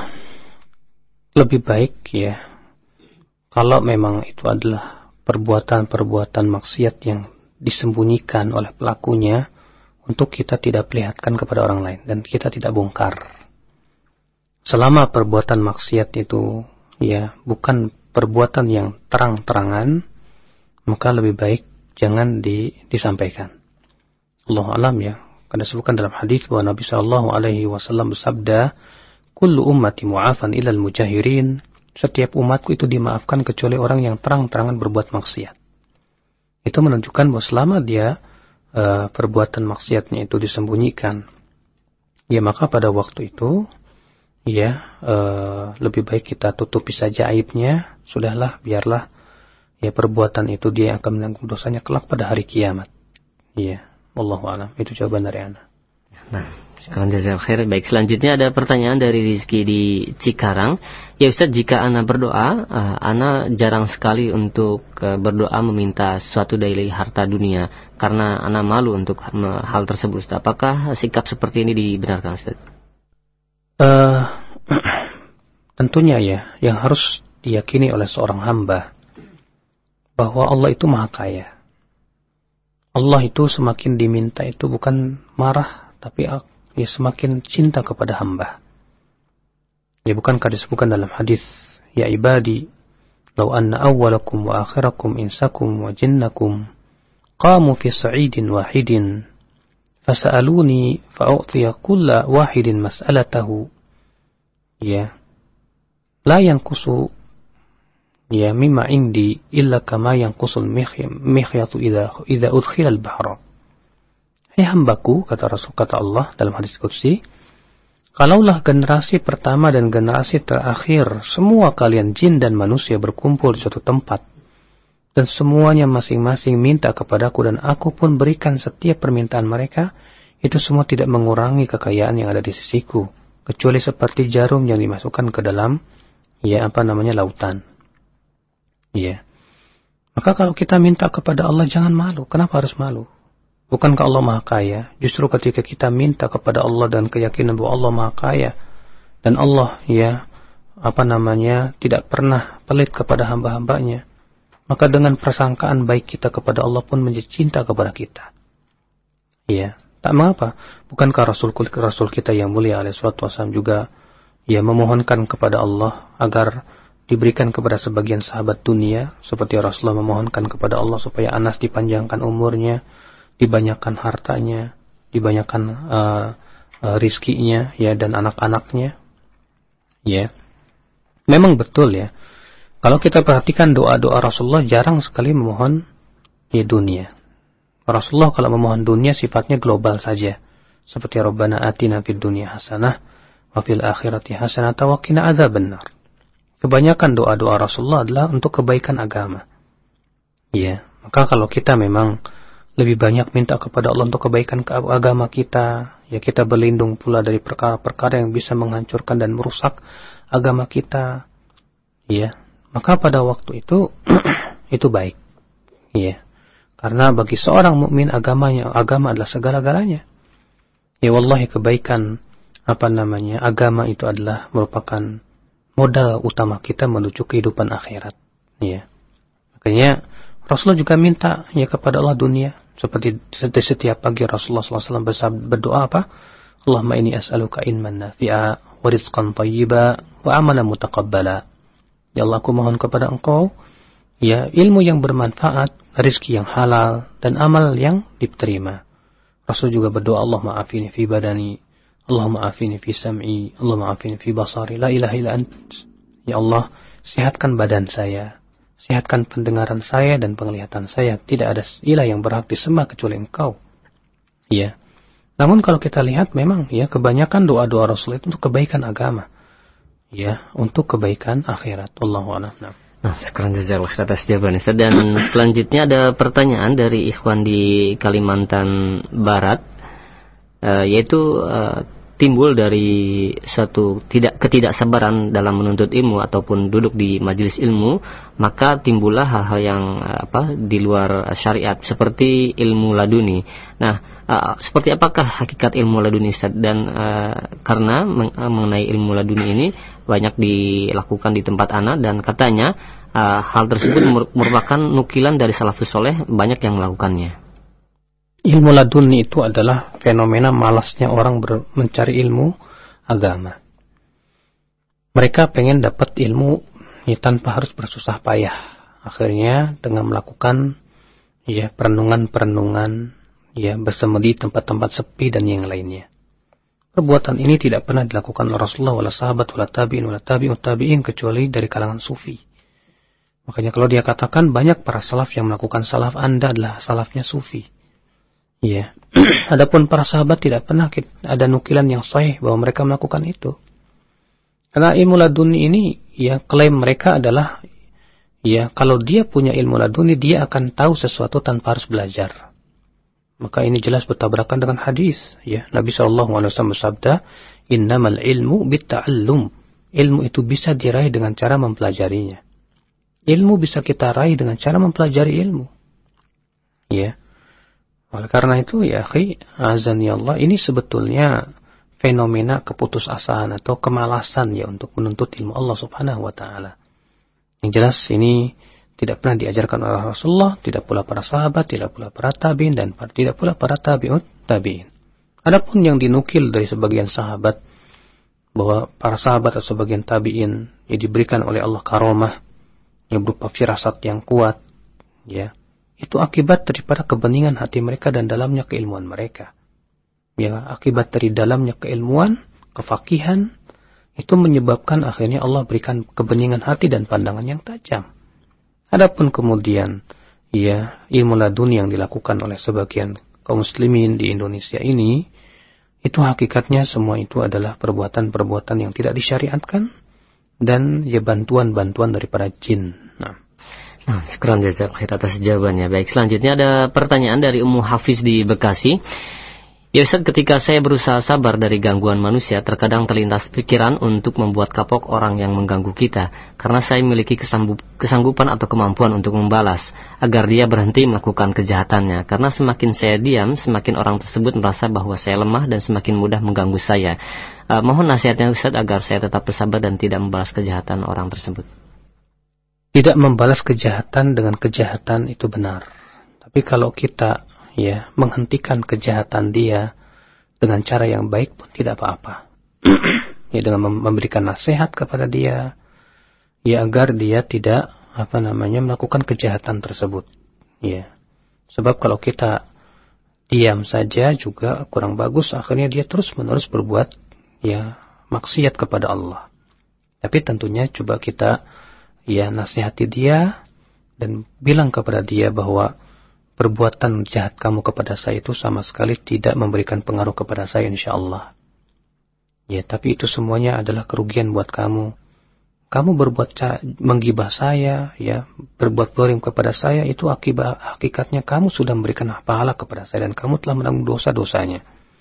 lebih baik ya, kalau memang itu adalah perbuatan-perbuatan maksiat yang disembunyikan oleh pelakunya, untuk kita tidak perlihatkan kepada orang lain dan kita tidak bongkar. Selama perbuatan maksiat itu ya bukan perbuatan yang terang-terangan, maka lebih baik jangan di, disampaikan. Allah alam ya. Karena disebutkan dalam hadis bahwa Nabi Shallallahu Alaihi Wasallam bersabda, "Kullu ummati mu'afan ilal mujahirin." Setiap umatku itu dimaafkan kecuali orang yang terang-terangan berbuat maksiat. Itu menunjukkan bahwa selama dia Uh, perbuatan maksiatnya itu disembunyikan, ya maka pada waktu itu ya uh, lebih baik kita tutupi saja aibnya. Sudahlah, biarlah ya perbuatan itu dia akan menanggung dosanya kelak pada hari kiamat. Ya, wallahu a'lam. Itu jawaban dari ana. Nah, jazakallahu. Baik, selanjutnya ada pertanyaan dari Rizky di Cikarang. Ya Ustaz, jika ana berdoa, uh, ana jarang sekali untuk uh, berdoa meminta sesuatu dari harta dunia karena ana malu untuk uh, hal tersebut. Ustaz, apakah sikap seperti ini dibenarkan, Ustaz? Uh, tentunya ya, yang harus diyakini oleh seorang hamba bahwa Allah itu Maha Kaya. Allah itu semakin diminta itu bukan marah, tapi ya semakin cinta kepada hamba. Ya bukankah disebutkan dalam hadis, ya ibadi, law anna awwalakum wa akhirakum insakum wa jinnakum qamu fi sa'idin wahidin fasa'aluni fa'u'tiya kulla wahidin mas'alatahu, ya la yanqusu ya mimma indi illa kama yanqusul mikhyatu idza idza udkhila al-bahra. Hai hambaku, kata Rasul, kata Allah dalam hadis qudsi, kalaulah generasi pertama dan generasi terakhir semua kalian jin dan manusia berkumpul di suatu tempat dan semuanya masing-masing minta kepadaku dan aku pun berikan setiap permintaan mereka, itu semua tidak mengurangi kekayaan yang ada di sisiku kecuali seperti jarum yang dimasukkan ke dalam ya apa namanya lautan. Ya. Maka kalau kita minta kepada Allah jangan malu. Kenapa harus malu? Bukankah Allah Maha Kaya? Justru ketika kita minta kepada Allah dan keyakinan bahwa Allah Maha Kaya dan Allah ya apa namanya tidak pernah pelit kepada hamba-hambanya, maka dengan persangkaan baik kita kepada Allah pun menjadi cinta kepada kita. Ya, tak mengapa. Bukankah Rasul Rasul kita yang mulia alaihi salatu wasallam juga ya memohonkan kepada Allah agar diberikan kepada sebagian sahabat dunia, seperti Rasulullah memohonkan kepada Allah supaya Anas dipanjangkan umurnya, dibanyakan hartanya, dibanyakan uh, uh, rizkinya ya dan anak-anaknya. Ya, memang betul ya. Kalau kita perhatikan doa-doa Rasulullah jarang sekali memohon di dunia. Rasulullah kalau memohon dunia sifatnya global saja, seperti Rabbana atina fid dunya hasanah wa fil akhirati hasanah wa qina adzabannar. Kebanyakan doa-doa Rasulullah adalah untuk kebaikan agama. Ya, maka kalau kita memang lebih banyak minta kepada Allah untuk kebaikan agama kita, ya kita berlindung pula dari perkara-perkara yang bisa menghancurkan dan merusak agama kita, ya maka pada waktu itu itu baik, ya karena bagi seorang mukmin agamanya agama adalah segala-galanya. Ya wallahi kebaikan apa namanya agama itu adalah merupakan modal utama kita menuju kehidupan akhirat, ya makanya Rasulullah juga minta ya kepada Allah dunia. Seperti setiap pagi Rasulullah shallallahu alaihi wasallam berdoa apa? Allahumma inni as'aluka ilman nafi'a wa rizqan thayyiba wa amalan mutaqabbala. Ya Allah, aku mohon kepada Engkau ya ilmu yang bermanfaat, rezeki yang halal dan amal yang diterima. Rasul juga berdoa, Allahumma afini fi badani, Allahumma afini fi sam'i, Allahumma afini fi basari, la ilaha illa ant. Ya Allah, sehatkan badan saya, sehatkan pendengaran saya dan penglihatan saya. Tidak ada ilah yang berhak disembah kecuali Engkau. Ya. Namun kalau kita lihat memang ya kebanyakan doa-doa Rasul itu untuk kebaikan agama. Ya, untuk kebaikan akhirat. Wallahu a'lam. Nah, sekarang jazakallah atas jawaban Ustaz. Dan selanjutnya ada pertanyaan dari ikhwan di Kalimantan Barat, uh, yaitu uh, timbul dari suatu tidak ketidaksabaran dalam menuntut ilmu ataupun duduk di majelis ilmu, maka timbullah hal-hal yang apa di luar syariat seperti ilmu laduni. Nah, uh, seperti apakah hakikat ilmu laduni Ustaz? Dan uh, karena meng- mengenai ilmu laduni ini banyak dilakukan di tempat anak dan katanya uh, hal tersebut merupakan nukilan dari salafus soleh, banyak yang melakukannya. Ilmu laduni itu adalah fenomena malasnya orang ber- mencari ilmu agama. Mereka pengen dapat ilmu ya, tanpa harus bersusah payah. Akhirnya dengan melakukan ya perenungan-perenungan, ya bersemedi tempat-tempat sepi dan yang lainnya. Perbuatan ini tidak pernah dilakukan oleh Rasulullah, wala sahabat, wala tabi'in, wala tabi'ut tabi'in, kecuali dari kalangan sufi. Makanya kalau dia katakan banyak para salaf yang melakukan salaf, Anda adalah salafnya sufi. Ya, adapun para sahabat tidak pernah ada nukilan yang sahih bahwa mereka melakukan itu. Karena ilmu laduni ini, ya klaim mereka adalah, ya kalau dia punya ilmu laduni dia akan tahu sesuatu tanpa harus belajar. Maka ini jelas bertabrakan dengan hadis. Ya, Nabi shallallahu alaihi wasallam bersabda, "Innamal ilmu bitta'allum." Ilmu itu bisa diraih dengan cara mempelajarinya. Ilmu bisa kita raih dengan cara mempelajari ilmu. Ya. Oleh karena itu, ya akhi, azani Allah, ini sebetulnya fenomena keputusasaan atau kemalasan ya untuk menuntut ilmu Allah Subhanahu wa taala. Yang jelas ini tidak pernah diajarkan oleh Rasulullah, tidak pula para sahabat, tidak pula para tabi'in dan tidak pula para tabi'ut tabi'in. Adapun yang dinukil dari sebagian sahabat bahwa para sahabat atau sebagian tabi'in yang diberikan oleh Allah karomah yang berupa firasat yang kuat, ya. Itu akibat daripada kebeningan hati mereka dan dalamnya keilmuan mereka. Ya, akibat dari dalamnya keilmuan, kefakihan, itu menyebabkan akhirnya Allah berikan kebeningan hati dan pandangan yang tajam. Adapun kemudian, ya, ilmu laduni yang dilakukan oleh sebagian kaum muslimin di Indonesia ini, itu hakikatnya semua itu adalah perbuatan-perbuatan yang tidak disyariatkan dan ya bantuan-bantuan dari para jin. Nah, Nah, sekarang jazakallahu atas jawabannya. Baik, selanjutnya ada pertanyaan dari Ummu Hafiz di Bekasi. Ya Ustaz, ketika saya berusaha sabar dari gangguan manusia, terkadang terlintas pikiran untuk membuat kapok orang yang mengganggu kita, karena saya memiliki kesanggupan atau kemampuan untuk membalas, agar dia berhenti melakukan kejahatannya. Karena semakin saya diam, semakin orang tersebut merasa bahwa saya lemah dan semakin mudah mengganggu saya. Uh, mohon nasihatnya Ustaz agar saya tetap bersabar dan tidak membalas kejahatan orang tersebut. Tidak membalas kejahatan dengan kejahatan itu benar. Tapi kalau kita ya menghentikan kejahatan dia dengan cara yang baik pun tidak apa-apa. Ya, dengan memberikan nasihat kepada dia, ya agar dia tidak apa namanya melakukan kejahatan tersebut. Ya. Sebab kalau kita diam saja juga kurang bagus, akhirnya dia terus-menerus berbuat ya maksiat kepada Allah. Tapi tentunya coba kita ya nasihati dia dan bilang kepada dia bahwa perbuatan jahat kamu kepada saya itu sama sekali tidak memberikan pengaruh kepada saya insyaallah. Ya, tapi itu semuanya adalah kerugian buat kamu. Kamu berbuat menggibah saya, ya, berbuat zalim kepada saya, itu akibat hakikatnya kamu sudah memberikan pahala kepada saya dan kamu telah menanggung dosa-dosanya.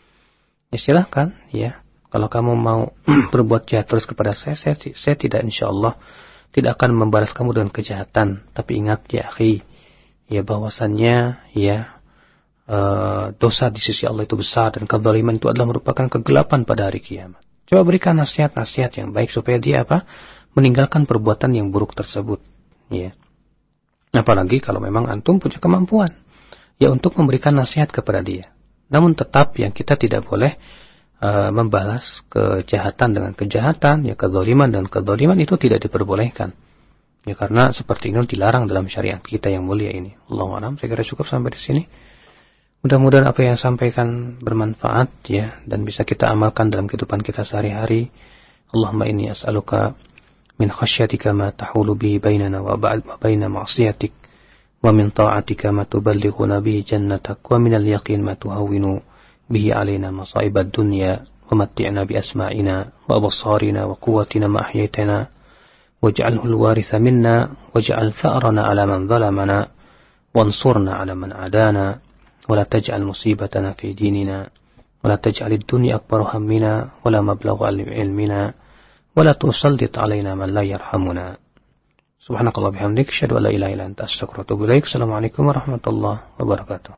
Ya silahkan, ya. Kalau kamu mau berbuat jahat terus kepada saya, saya, saya tidak insyaallah tidak akan membalas kamu dengan kejahatan. Tapi ingat ya akhi, ya bahwasannya ya e, dosa di sisi Allah itu besar dan kezaliman itu adalah merupakan kegelapan pada hari kiamat. Coba berikan nasihat-nasihat yang baik supaya dia apa? Meninggalkan perbuatan yang buruk tersebut. Ya. Apalagi kalau memang antum punya kemampuan ya untuk memberikan nasihat kepada dia. Namun tetap yang kita tidak boleh Uh, membalas kejahatan dengan kejahatan, ya kezaliman dan kezaliman itu tidak diperbolehkan. Ya karena seperti ini dilarang dalam syariat kita yang mulia ini. Allahu a'lam. Saya kira cukup sampai di sini. Mudah-mudahan apa yang saya sampaikan bermanfaat ya dan bisa kita amalkan dalam kehidupan kita sehari-hari. Allahumma inni as'aluka من خشيتك ما تحول به بيننا وبين معصيتك ومن طاعتك ما تبلغنا به جنتك ومن اليقين ما تهون به علينا مصائب الدنيا ومتعنا بأسماعنا وأبصارنا وقوتنا ما أحييتنا واجعله الوارث منا واجعل ثأرنا على من ظلمنا وانصرنا على من عادانا ولا تجعل مصيبتنا في ديننا ولا تجعل الدنيا أكبر همنا ولا مبلغ علمنا ولا تسلط علينا من لا يرحمنا. Subhanakallah bihamdik, asyhadu an la ilaha illa anta, astaghfiruka wa atubu ilaik. Assalamualaikum warahmatullahi wabarakatuh.